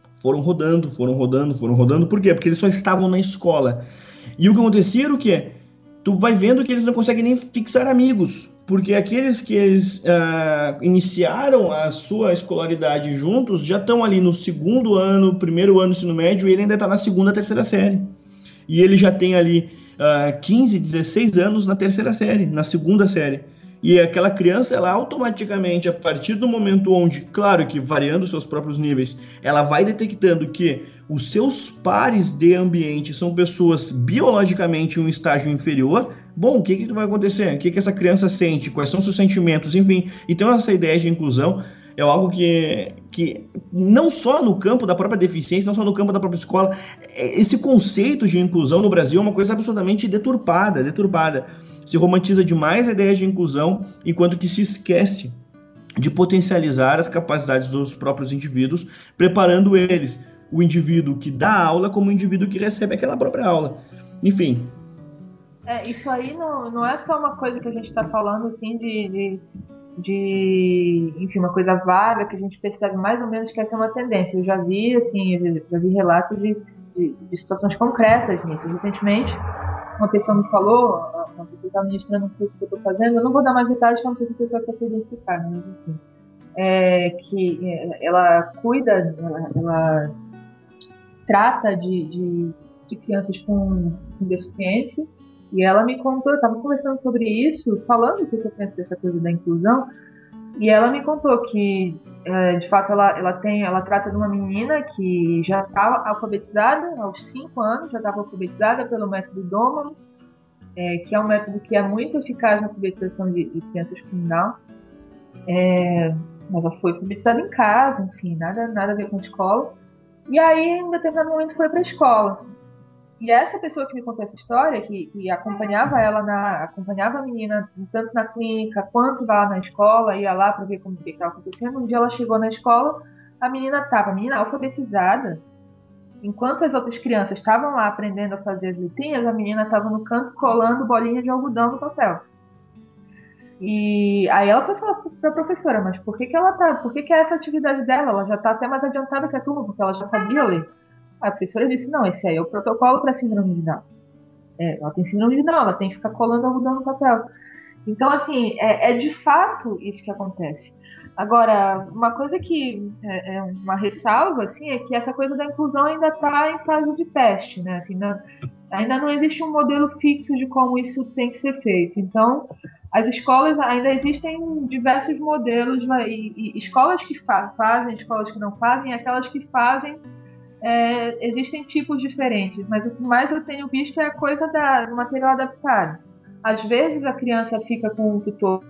Por quê? Porque eles só estavam na escola. E o que acontecia era o quê? Tu vai vendo que eles não conseguem nem fixar amigos, porque aqueles que eles iniciaram a sua escolaridade juntos já estão ali no segundo ano, primeiro ano do ensino médio, e ele ainda está na segunda, terceira série. E ele já tem ali 15, 16 anos na terceira série, na segunda série. E aquela criança, ela automaticamente, a partir do momento onde, claro que variando seus próprios níveis, ela vai detectando que os seus pares de ambiente são pessoas biologicamente em um estágio inferior, bom, o que vai acontecer? O que essa criança sente? Quais são seus sentimentos? Enfim, então essa ideia de inclusão é algo que não só no campo da própria deficiência, não só no campo da própria escola, esse conceito de inclusão no Brasil é uma coisa absolutamente deturpada. Se romantiza demais a ideia de inclusão, enquanto que se esquece de potencializar as capacidades dos próprios indivíduos, preparando eles, o indivíduo que dá aula como o indivíduo que recebe aquela própria aula. Enfim. Isso aí não é só uma coisa que a gente está falando assim enfim, uma coisa vaga que a gente percebe mais ou menos que essa é uma tendência. Eu já vi relatos de situações concretas nisso. Recentemente, uma pessoa me falou, uma pessoa está ministrando um curso que eu estou fazendo, eu não vou dar mais detalhes, porque não sei se a pessoa quer se identificar, mas enfim, que ela cuida, ela trata de crianças com deficiência. E ela me contou, eu estava conversando sobre isso, falando o que eu penso dessa coisa da inclusão, e ela me contou que, de fato, ela trata de uma menina que já estava alfabetizada, aos 5 anos, já estava alfabetizada pelo método Doman, que é um método que é muito eficaz na alfabetização de crianças com Down. Ela foi alfabetizada em casa, enfim, nada a ver com a escola. E aí, em determinado momento, foi para a escola. E essa pessoa que me contou essa história, que acompanhava acompanhava a menina tanto na clínica quanto lá na escola, ia lá para ver como que estava acontecendo. Um dia ela chegou na escola, a menina alfabetizada. Enquanto as outras crianças estavam lá aprendendo a fazer as letrinhas, a menina estava no canto colando bolinha de algodão no papel. E aí ela foi falar para a professora, mas por que é essa atividade dela? Ela já está até mais adiantada que a turma, porque ela já sabia ler. A professora disse, não, esse aí é o protocolo para síndrome de Down. Ela tem síndrome de Down, ela tem que ficar colando algodão no papel. Então, assim, é de fato isso que acontece. Agora, uma coisa que é uma ressalva, assim, é que essa coisa da inclusão ainda está em fase de teste, né? Assim, ainda não existe um modelo fixo de como isso tem que ser feito. Então, as escolas, ainda existem diversos modelos, e escolas que fazem, escolas que não fazem, aquelas que fazem, existem tipos diferentes, mas o que mais eu tenho visto é a coisa do material adaptado. Às vezes a criança fica com um tutor,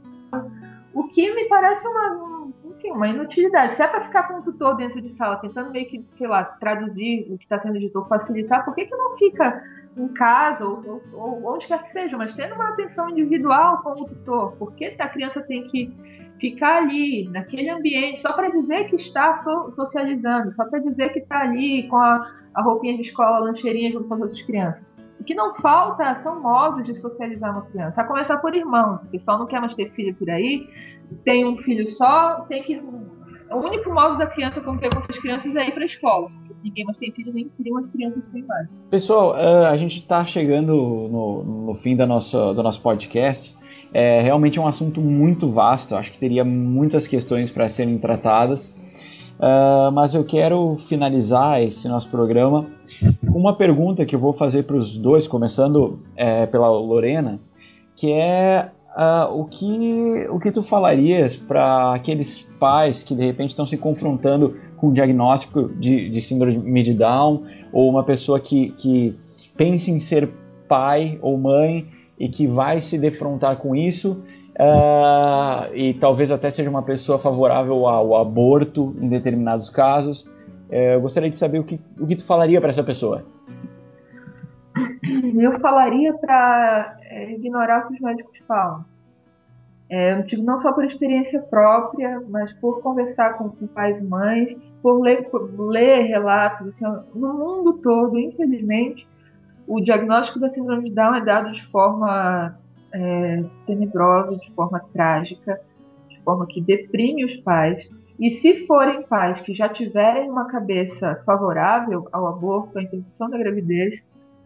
o que me parece uma inutilidade. Se é para ficar com um tutor dentro de sala, tentando meio que, sei lá, traduzir o que está sendo dito, facilitar, por que não fica em casa ou onde quer que seja, mas tendo uma atenção individual com o tutor? Por que a criança tem que ficar ali, naquele ambiente, só para dizer que está socializando, só para dizer que está ali com a roupinha de escola, a lancheirinha junto com as outras crianças? O que não falta são modos de socializar uma criança. A começar por irmãos. O pessoal não quer mais ter filho por aí, tem um filho só, o único modo da criança conviver com outras crianças é ir para a escola. Ninguém mais tem filho, nem queria umas crianças sem mais. Pessoal, a gente está chegando no fim do nosso podcast. É realmente um assunto muito vasto, acho que teria muitas questões para serem tratadas, mas eu quero finalizar esse nosso programa com uma pergunta que eu vou fazer para os dois, começando pela Lorena, que é o que tu falarias para aqueles pais que de repente estão se confrontando com o diagnóstico de síndrome de Down, ou uma pessoa que pensa em ser pai ou mãe e que vai se defrontar com isso, e talvez até seja uma pessoa favorável ao aborto em determinados casos. Eu gostaria de saber o que tu falaria para essa pessoa. Eu falaria para ignorar o que os médicos falam. Eu digo não só por experiência própria, mas por conversar com pais e mães, por ler relatos. Assim, no mundo todo, infelizmente, o diagnóstico da síndrome de Down é dado de forma tenebrosa, de forma trágica, de forma que deprime os pais. E se forem pais que já tiverem uma cabeça favorável ao aborto, à interrupção da gravidez,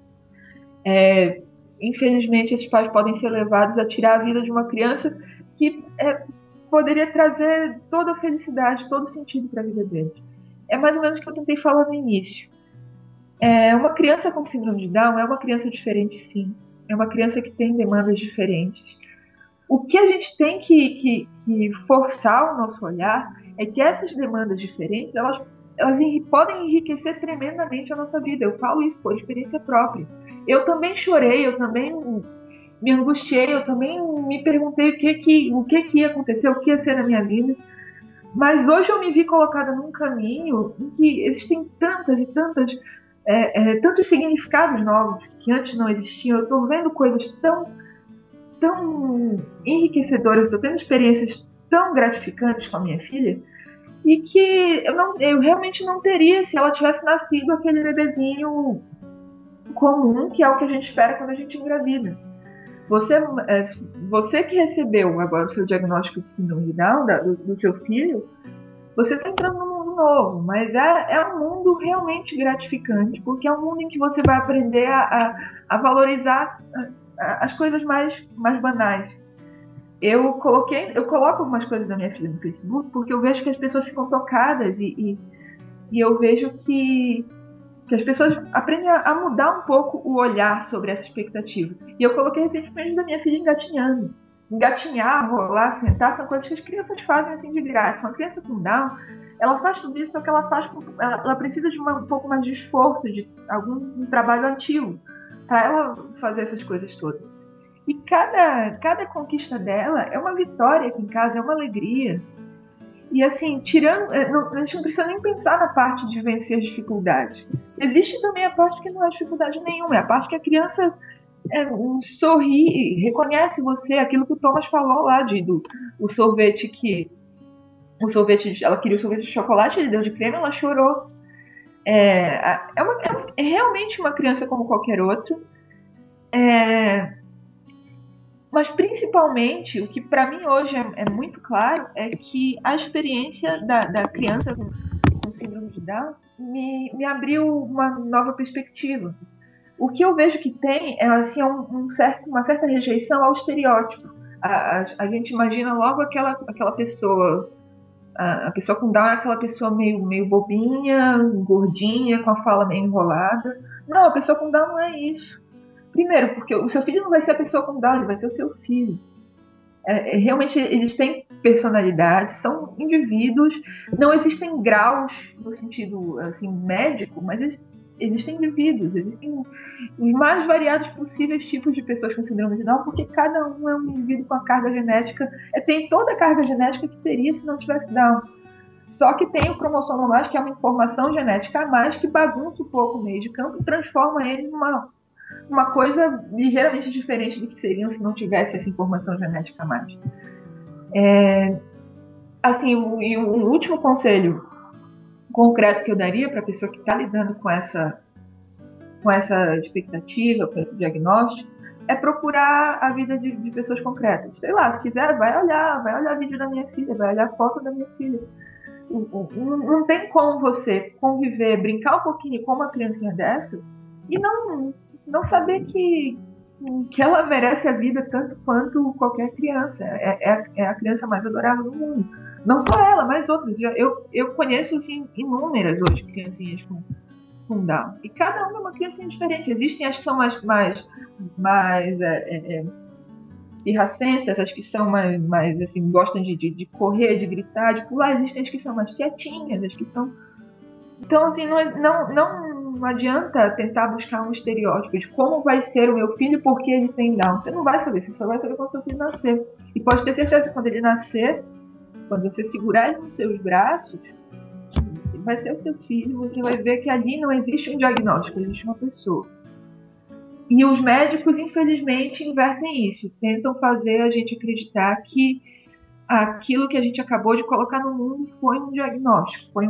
infelizmente esses pais podem ser levados a tirar a vida de uma criança que poderia trazer toda a felicidade, todo o sentido para a vida deles. É mais ou menos o que eu tentei falar no início. Uma criança com síndrome de Down é uma criança diferente, sim. É uma criança que tem demandas diferentes. O que a gente tem que forçar o nosso olhar é que essas demandas diferentes, elas podem enriquecer tremendamente a nossa vida. Eu falo isso por experiência própria. Eu também chorei, eu também me angustiei, eu também me perguntei o que ia acontecer, o que ia ser na minha vida. Mas hoje eu me vi colocada num caminho em que existem tantas e tantas tantos significados novos que antes não existiam. Eu estou vendo coisas tão enriquecedoras, estou tendo experiências tão gratificantes com a minha filha, e que eu realmente não teria se ela tivesse nascido aquele bebezinho comum, que é o que a gente espera quando a gente engravida. Você que recebeu agora o seu diagnóstico de síndrome de Down, do seu filho, você está entrando num mundo novo, mas é um mundo realmente gratificante, porque é um mundo em que você vai aprender a valorizar as coisas mais banais. Eu coloco algumas coisas da minha filha no Facebook, porque eu vejo que as pessoas ficam tocadas e eu vejo que as pessoas aprendem a mudar um pouco o olhar sobre essa expectativa. E eu coloquei recentemente da minha filha engatinhando. Engatinhar, rolar, sentar, são coisas que as crianças fazem assim de graça. Uma criança com Down, ela faz tudo isso, só que ela precisa de um pouco mais de esforço, de algum trabalho ativo, para ela fazer essas coisas todas. E cada conquista dela é uma vitória aqui em casa, é uma alegria. E assim, a gente não precisa nem pensar na parte de vencer as dificuldades. Existe também a parte que não é dificuldade nenhuma, é a parte que a criança sorri, reconhece você, aquilo que o Thomas falou lá o sorvete ela queria o sorvete de chocolate, ele deu de creme, ela chorou. É realmente uma criança como qualquer outro. Mas principalmente, o que para mim hoje é muito claro é que a experiência da criança com síndrome de Down me abriu uma nova perspectiva. O que eu vejo que tem é assim, uma certa rejeição ao estereótipo. A gente imagina logo aquela pessoa, a pessoa com Down é aquela pessoa meio bobinha, gordinha, com a fala meio enrolada. Não, a pessoa com Down não é isso. Primeiro, porque o seu filho não vai ser a pessoa com Down, ele vai ser o seu filho. Realmente eles têm personalidade, são indivíduos, não existem graus no sentido assim, médico, mas existem indivíduos, existem os mais variados possíveis tipos de pessoas com síndrome de Down, porque cada um é um indivíduo com a carga genética, tem toda a carga genética que teria se não tivesse Down. Só que tem o cromossomo a mais, que é uma informação genética a mais, que bagunça um pouco o meio de campo e transforma ele numa coisa ligeiramente diferente do que seriam se não tivesse essa informação genética a mais. Assim, o último conselho concreto que eu daria para a pessoa que está lidando com essa expectativa, com esse diagnóstico, é procurar a vida de pessoas concretas. Sei lá, se quiser, vai olhar vídeo da minha filha, vai olhar foto da minha filha. Não tem como você conviver, brincar um pouquinho com uma criancinha dessa e não saber que ela merece a vida tanto quanto qualquer criança. É a criança mais adorável do mundo. Não só ela, mas outras. Eu conheço assim, inúmeras hoje criancinhas com Down. E cada uma é uma criancinha diferente. Existem as que são mais pirracentas, as que são mais assim, gostam de correr, de gritar, de pular. Existem as que são mais quietinhas, as que são... Então, assim, não adianta tentar buscar um estereótipo de como vai ser o meu filho porque ele tem Down. Você não vai saber, você só vai saber quando seu filho nascer. E pode ter certeza que quando ele nascer, quando você segurar ele nos seus braços, ele vai ser o seu filho, você vai ver que ali não existe um diagnóstico, existe uma pessoa. E os médicos, infelizmente, invertem isso, tentam fazer a gente acreditar que aquilo que a gente acabou de colocar no mundo foi um diagnóstico, foi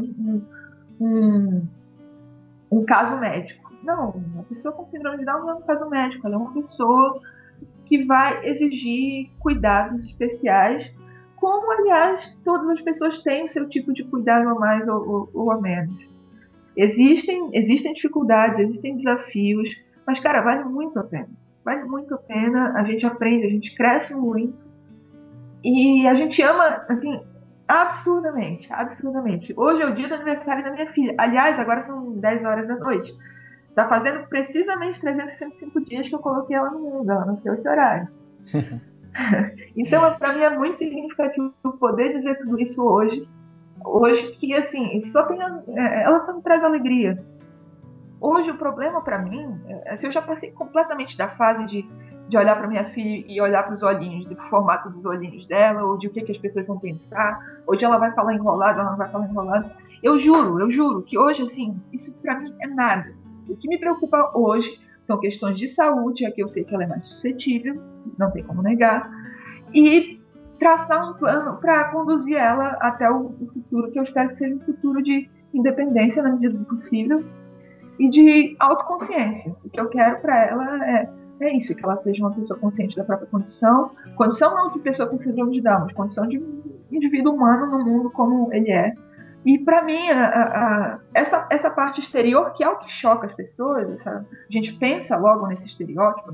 um caso médico. Não, uma pessoa com síndrome de Down não é um caso médico, ela é uma pessoa que vai exigir cuidados especiais, como, aliás, todas as pessoas têm o seu tipo de cuidado a mais ou a menos. Existem dificuldades, existem desafios, mas, cara, vale muito a pena. Vale muito a pena, a gente aprende, a gente cresce muito e a gente ama, assim, absurdamente. Hoje é o dia do aniversário da minha filha. Aliás, agora são 10 horas da noite. Tá fazendo precisamente 365 dias que eu coloquei ela no mundo. Ela nasceu esse horário. Então, para mim é muito significativo poder dizer tudo isso hoje. Hoje que, assim, ela só me traz alegria. Hoje o problema para mim, eu já passei completamente da fase de olhar para minha filha e olhar para os olhinhos, do formato dos olhinhos dela, ou de o que as pessoas vão pensar, ou de ela vai falar enrolado, ela não vai falar enrolado. Eu juro que hoje, assim, isso para mim é nada. O que me preocupa hoje são questões de saúde, que eu sei que ela é mais suscetível, não tem como negar, e traçar um plano para conduzir ela até o futuro, que eu espero que seja um futuro de independência na medida do possível e de autoconsciência. O que eu quero para ela é isso, que ela seja uma pessoa consciente da própria condição não de pessoa com síndrome de Down, mas condição de indivíduo humano no mundo como ele é. E para mim, essa parte exterior, que é o que choca as pessoas, a gente pensa logo nesse estereótipo,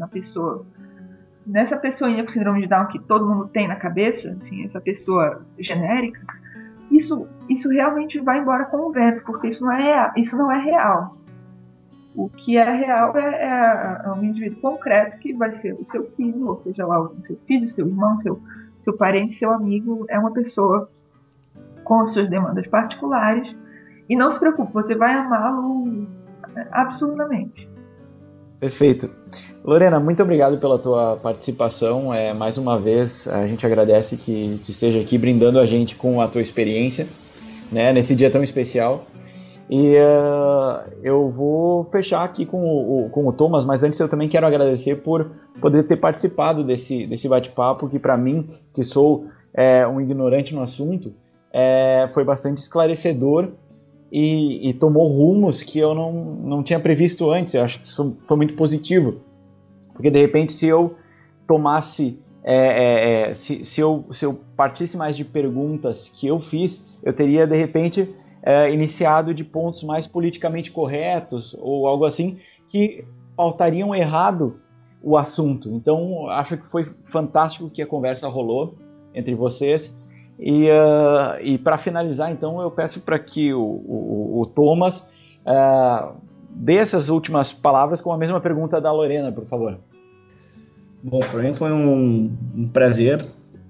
nessa pessoinha com síndrome de Down que todo mundo tem na cabeça, assim, essa pessoa genérica, isso realmente vai embora com o vento, porque isso não é real. O que é real é um indivíduo concreto que vai ser o seu filho, ou seja lá, o seu filho, seu irmão, seu parente, seu amigo, é uma pessoa com as suas demandas particulares, e não se preocupe, você vai amá-lo absurdamente. Perfeito. Lorena, muito obrigado pela tua participação. Mais uma vez, a gente agradece que tu esteja aqui brindando a gente com a tua experiência, né, nesse dia tão especial. E eu vou fechar aqui com o Thomas, mas antes eu também quero agradecer por poder ter participado desse bate-papo, que para mim, que sou um ignorante no assunto, foi bastante esclarecedor e tomou rumos que eu não tinha previsto antes. Eu acho que isso foi muito positivo, porque de repente se eu tomasse se eu partisse mais de perguntas que eu fiz, eu teria, de repente, iniciado de pontos mais politicamente corretos ou algo assim, que pautariam errado o assunto. Então, acho que foi fantástico que a conversa rolou entre vocês. E para finalizar, então, eu peço para que o Thomas dê essas últimas palavras com a mesma pergunta da Lorena, por favor. Bom, para mim foi um prazer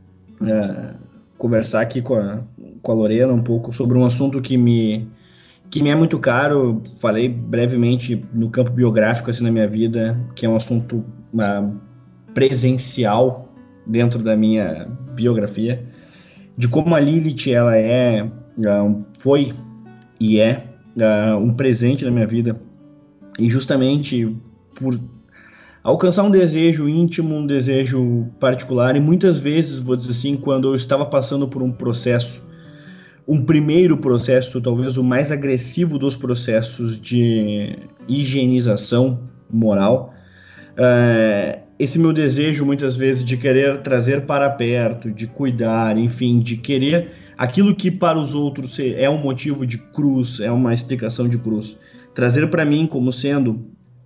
conversar aqui com a Lorena um pouco sobre um assunto que me é muito caro. Falei brevemente no campo biográfico assim na minha vida, que é um assunto presencial dentro da minha biografia, de como a Lilith ela foi e é um presente na minha vida, e justamente por alcançar um desejo íntimo, um desejo particular, e muitas vezes, vou dizer assim, quando eu estava passando por um processo, um primeiro processo, talvez o mais agressivo dos processos de higienização moral, esse meu desejo muitas vezes de querer trazer para perto, de cuidar, enfim, de querer aquilo que para os outros é um motivo de cruz, é uma explicação de cruz, trazer para mim como sendo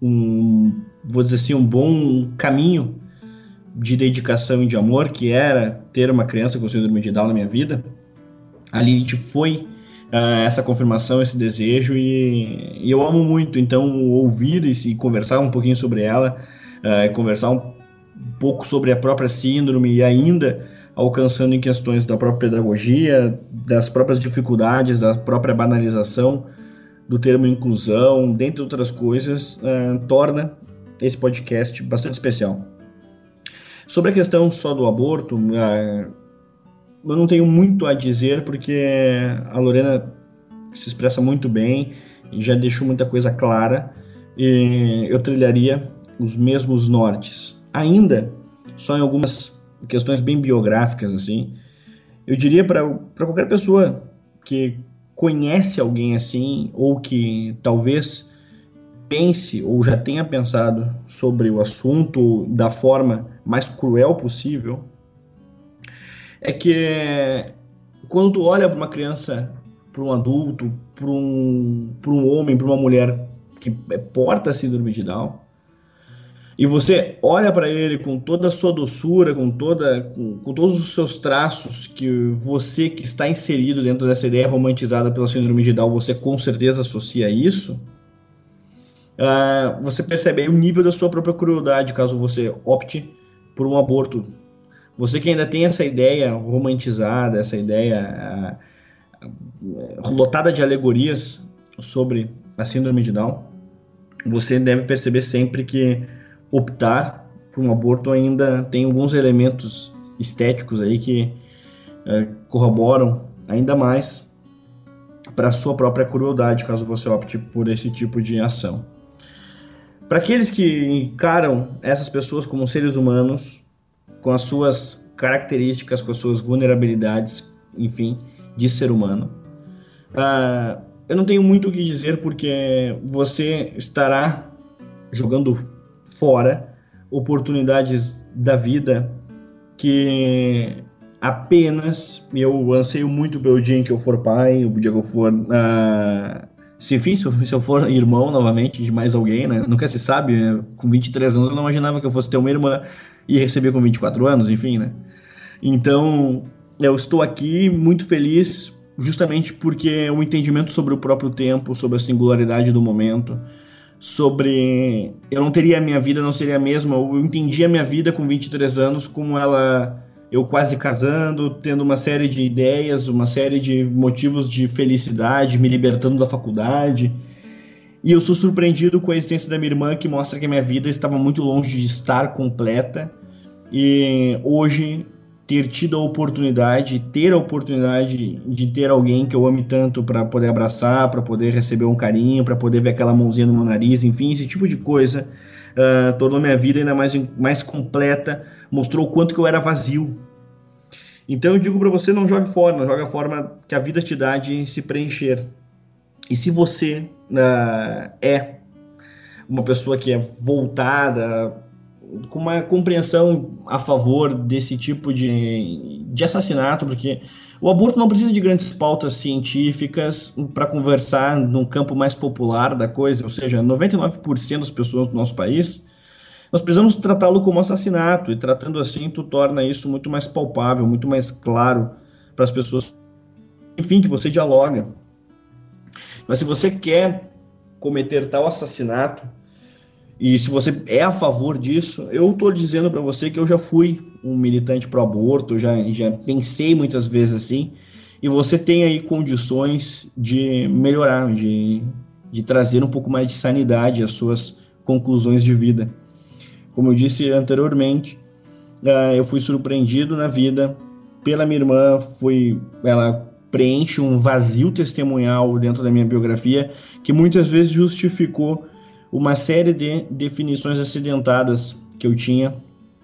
vou dizer assim, um bom caminho de dedicação e de amor, que era ter uma criança com síndrome de Down na minha vida. A Lilith foi essa confirmação, esse desejo, e eu amo muito, então, ouvir e conversar um pouquinho sobre ela, conversar um pouco sobre a própria síndrome, e ainda alcançando em questões da própria pedagogia, das próprias dificuldades, da própria banalização do termo inclusão, dentre outras coisas, torna esse podcast bastante especial. Sobre a questão só do aborto, eu não tenho muito a dizer, porque a Lorena se expressa muito bem e já deixou muita coisa clara, e eu trilharia os mesmos nortes. Ainda, só em algumas questões bem biográficas, assim, eu diria para qualquer pessoa que conhece alguém assim, ou que talvez pense ou já tenha pensado sobre o assunto da forma mais cruel possível, é que quando tu olha para uma criança, para um adulto, para um homem, para uma mulher que porta a síndrome de Down, e você olha para ele com toda a sua doçura, com todos os seus traços, que você que está inserido dentro dessa ideia romantizada pela síndrome de Down, você com certeza associa isso, você percebe aí o nível da sua própria crueldade caso você opte por um aborto. Você que ainda tem essa ideia romantizada, essa ideia lotada de alegorias sobre a síndrome de Down, você deve perceber sempre que optar por um aborto ainda tem alguns elementos estéticos aí que corroboram ainda mais para a sua própria crueldade, caso você opte por esse tipo de ação. Para aqueles que encaram essas pessoas como seres humanos, com as suas características, com as suas vulnerabilidades, enfim, de ser humano, eu não tenho muito o que dizer, porque você estará jogando fora oportunidades da vida que apenas eu anseio muito pelo dia em que eu for pai, o dia que eu for se eu for irmão novamente de mais alguém, né? Nunca se sabe, né? Com 23 anos eu não imaginava que eu fosse ter uma irmã e receber com 24 anos, enfim, né? Então, eu estou aqui muito feliz justamente porque o entendimento sobre o próprio tempo, sobre a singularidade do momento, sobre eu não teria a minha vida, não seria a mesma, eu entendi a minha vida com 23 anos como eu quase casando, tendo uma série de ideias, uma série de motivos de felicidade, me libertando da faculdade, e eu sou surpreendido com a existência da minha irmã, que mostra que a minha vida estava muito longe de estar completa, e hoje ter a oportunidade de ter alguém que eu ame tanto para poder abraçar, para poder receber um carinho, para poder ver aquela mãozinha no meu nariz, enfim, esse tipo de coisa tornou minha vida ainda mais completa, mostrou o quanto que eu era vazio. Então eu digo para você, não jogue fora, não jogue a forma que a vida te dá de se preencher. E se você é uma pessoa que é voltada com uma compreensão a favor desse tipo de assassinato, porque o aborto não precisa de grandes pautas científicas para conversar num campo mais popular da coisa, ou seja, 99% das pessoas do nosso país, nós precisamos tratá-lo como assassinato, e tratando assim, tu torna isso muito mais palpável, muito mais claro para as pessoas, enfim, que você dialoga. Mas se você quer cometer tal assassinato, e se você é a favor disso, eu estou dizendo para você que eu já fui um militante pro aborto, já pensei muitas vezes assim, e você tem aí condições de melhorar, de trazer um pouco mais de sanidade às suas conclusões de vida. Como eu disse anteriormente, eu fui surpreendido na vida pela minha irmã, ela preenche um vazio testemunhal dentro da minha biografia, que muitas vezes justificou uma série de definições acidentadas que eu tinha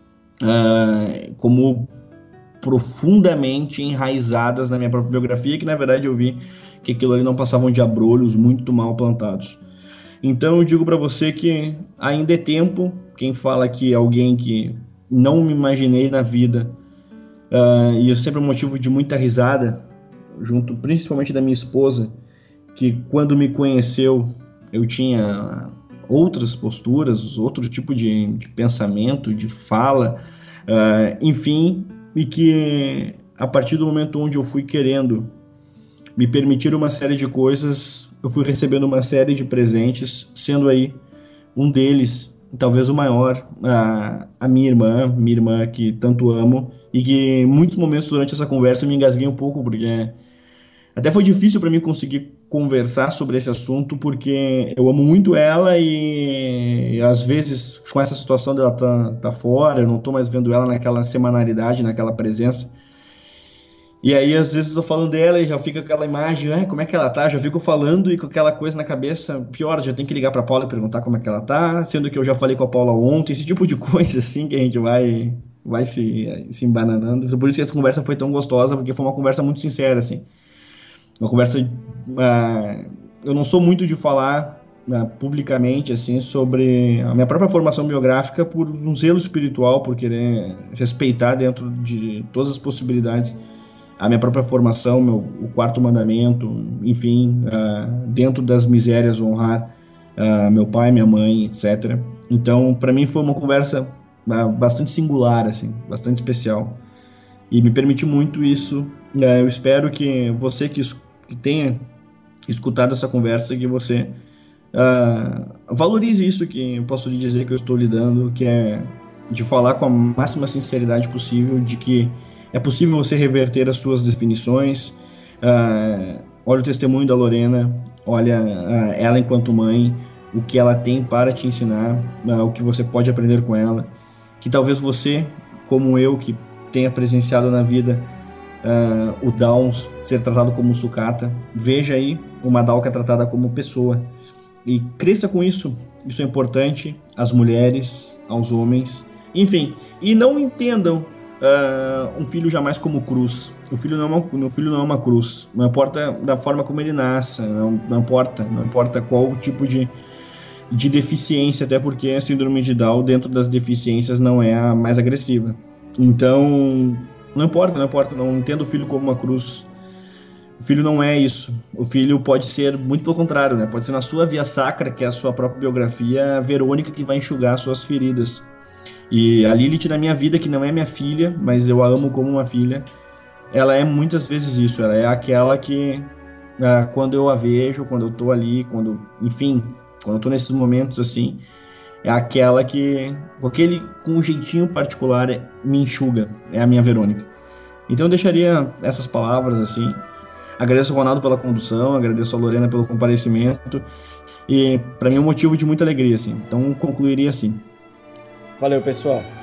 como profundamente enraizadas na minha própria biografia, que na verdade eu vi que aquilo ali não passavam de abrolhos muito mal plantados. Então eu digo para você que ainda é tempo. Quem fala que alguém que não me imaginei na vida, e é sempre um motivo de muita risada, junto principalmente da minha esposa, que quando me conheceu eu tinha outras posturas, outro tipo de pensamento, de fala, enfim, e que a partir do momento onde eu fui querendo me permitir uma série de coisas, eu fui recebendo uma série de presentes, sendo aí um deles, talvez o maior, a minha irmã que tanto amo, e que em muitos momentos durante essa conversa eu me engasguei um pouco, porque até foi difícil para mim conseguir conversar sobre esse assunto, porque eu amo muito ela e às vezes com essa situação dela tá fora, eu não tô mais vendo ela naquela semanalidade, naquela presença. E aí às vezes eu tô falando dela e já fica aquela imagem, como é que ela tá? Já fico falando e com aquela coisa na cabeça, pior, já tenho que ligar pra Paula e perguntar como é que ela tá, sendo que eu já falei com a Paula ontem, esse tipo de coisa assim que a gente vai se embananando. Por isso que essa conversa foi tão gostosa, porque foi uma conversa muito sincera, assim. Uma conversa, eu não sou muito de falar publicamente assim sobre a minha própria formação biográfica por um zelo espiritual, por querer respeitar dentro de todas as possibilidades a minha própria formação, o quarto mandamento, enfim, dentro das misérias honrar meu pai, minha mãe, etc. Então, para mim foi uma conversa bastante singular, assim, bastante especial, e me permitiu muito isso. Eu espero que você que tenha escutado essa conversa, que você valorize isso que eu posso lhe dizer que eu estou lidando, que é de falar com a máxima sinceridade possível de que é possível você reverter as suas definições. Olha o testemunho da Lorena, olha ela enquanto mãe, o que ela tem para te ensinar, o que você pode aprender com ela, que talvez você, como eu, que tenha presenciado na vida o Down ser tratado como sucata, veja aí uma Dalka tratada como pessoa e cresça com isso. Isso é importante às mulheres, aos homens, enfim, e não entendam um filho jamais como cruz. O filho não é uma cruz, não importa da forma como ele nasce, não importa qual tipo de deficiência, até porque a síndrome de Down, dentro das deficiências, não é a mais agressiva. Então, não importa, não entendo o filho como uma cruz. O filho não é isso. O filho pode ser muito pelo contrário, né? Pode ser na sua via sacra, que é a sua própria biografia, a Verônica que vai enxugar suas feridas. E a Lilith na minha vida, que não é minha filha, mas eu a amo como uma filha, ela é muitas vezes isso. Ela é aquela que, quando eu a vejo, quando eu tô ali, quando eu tô nesses momentos assim, é aquela que, com um jeitinho particular, me enxuga. É a minha Verônica. Então eu deixaria essas palavras assim. Agradeço ao Ronaldo pela condução, agradeço a Lorena pelo comparecimento, e para mim é um motivo de muita alegria, assim. Então concluiria assim. Valeu, pessoal.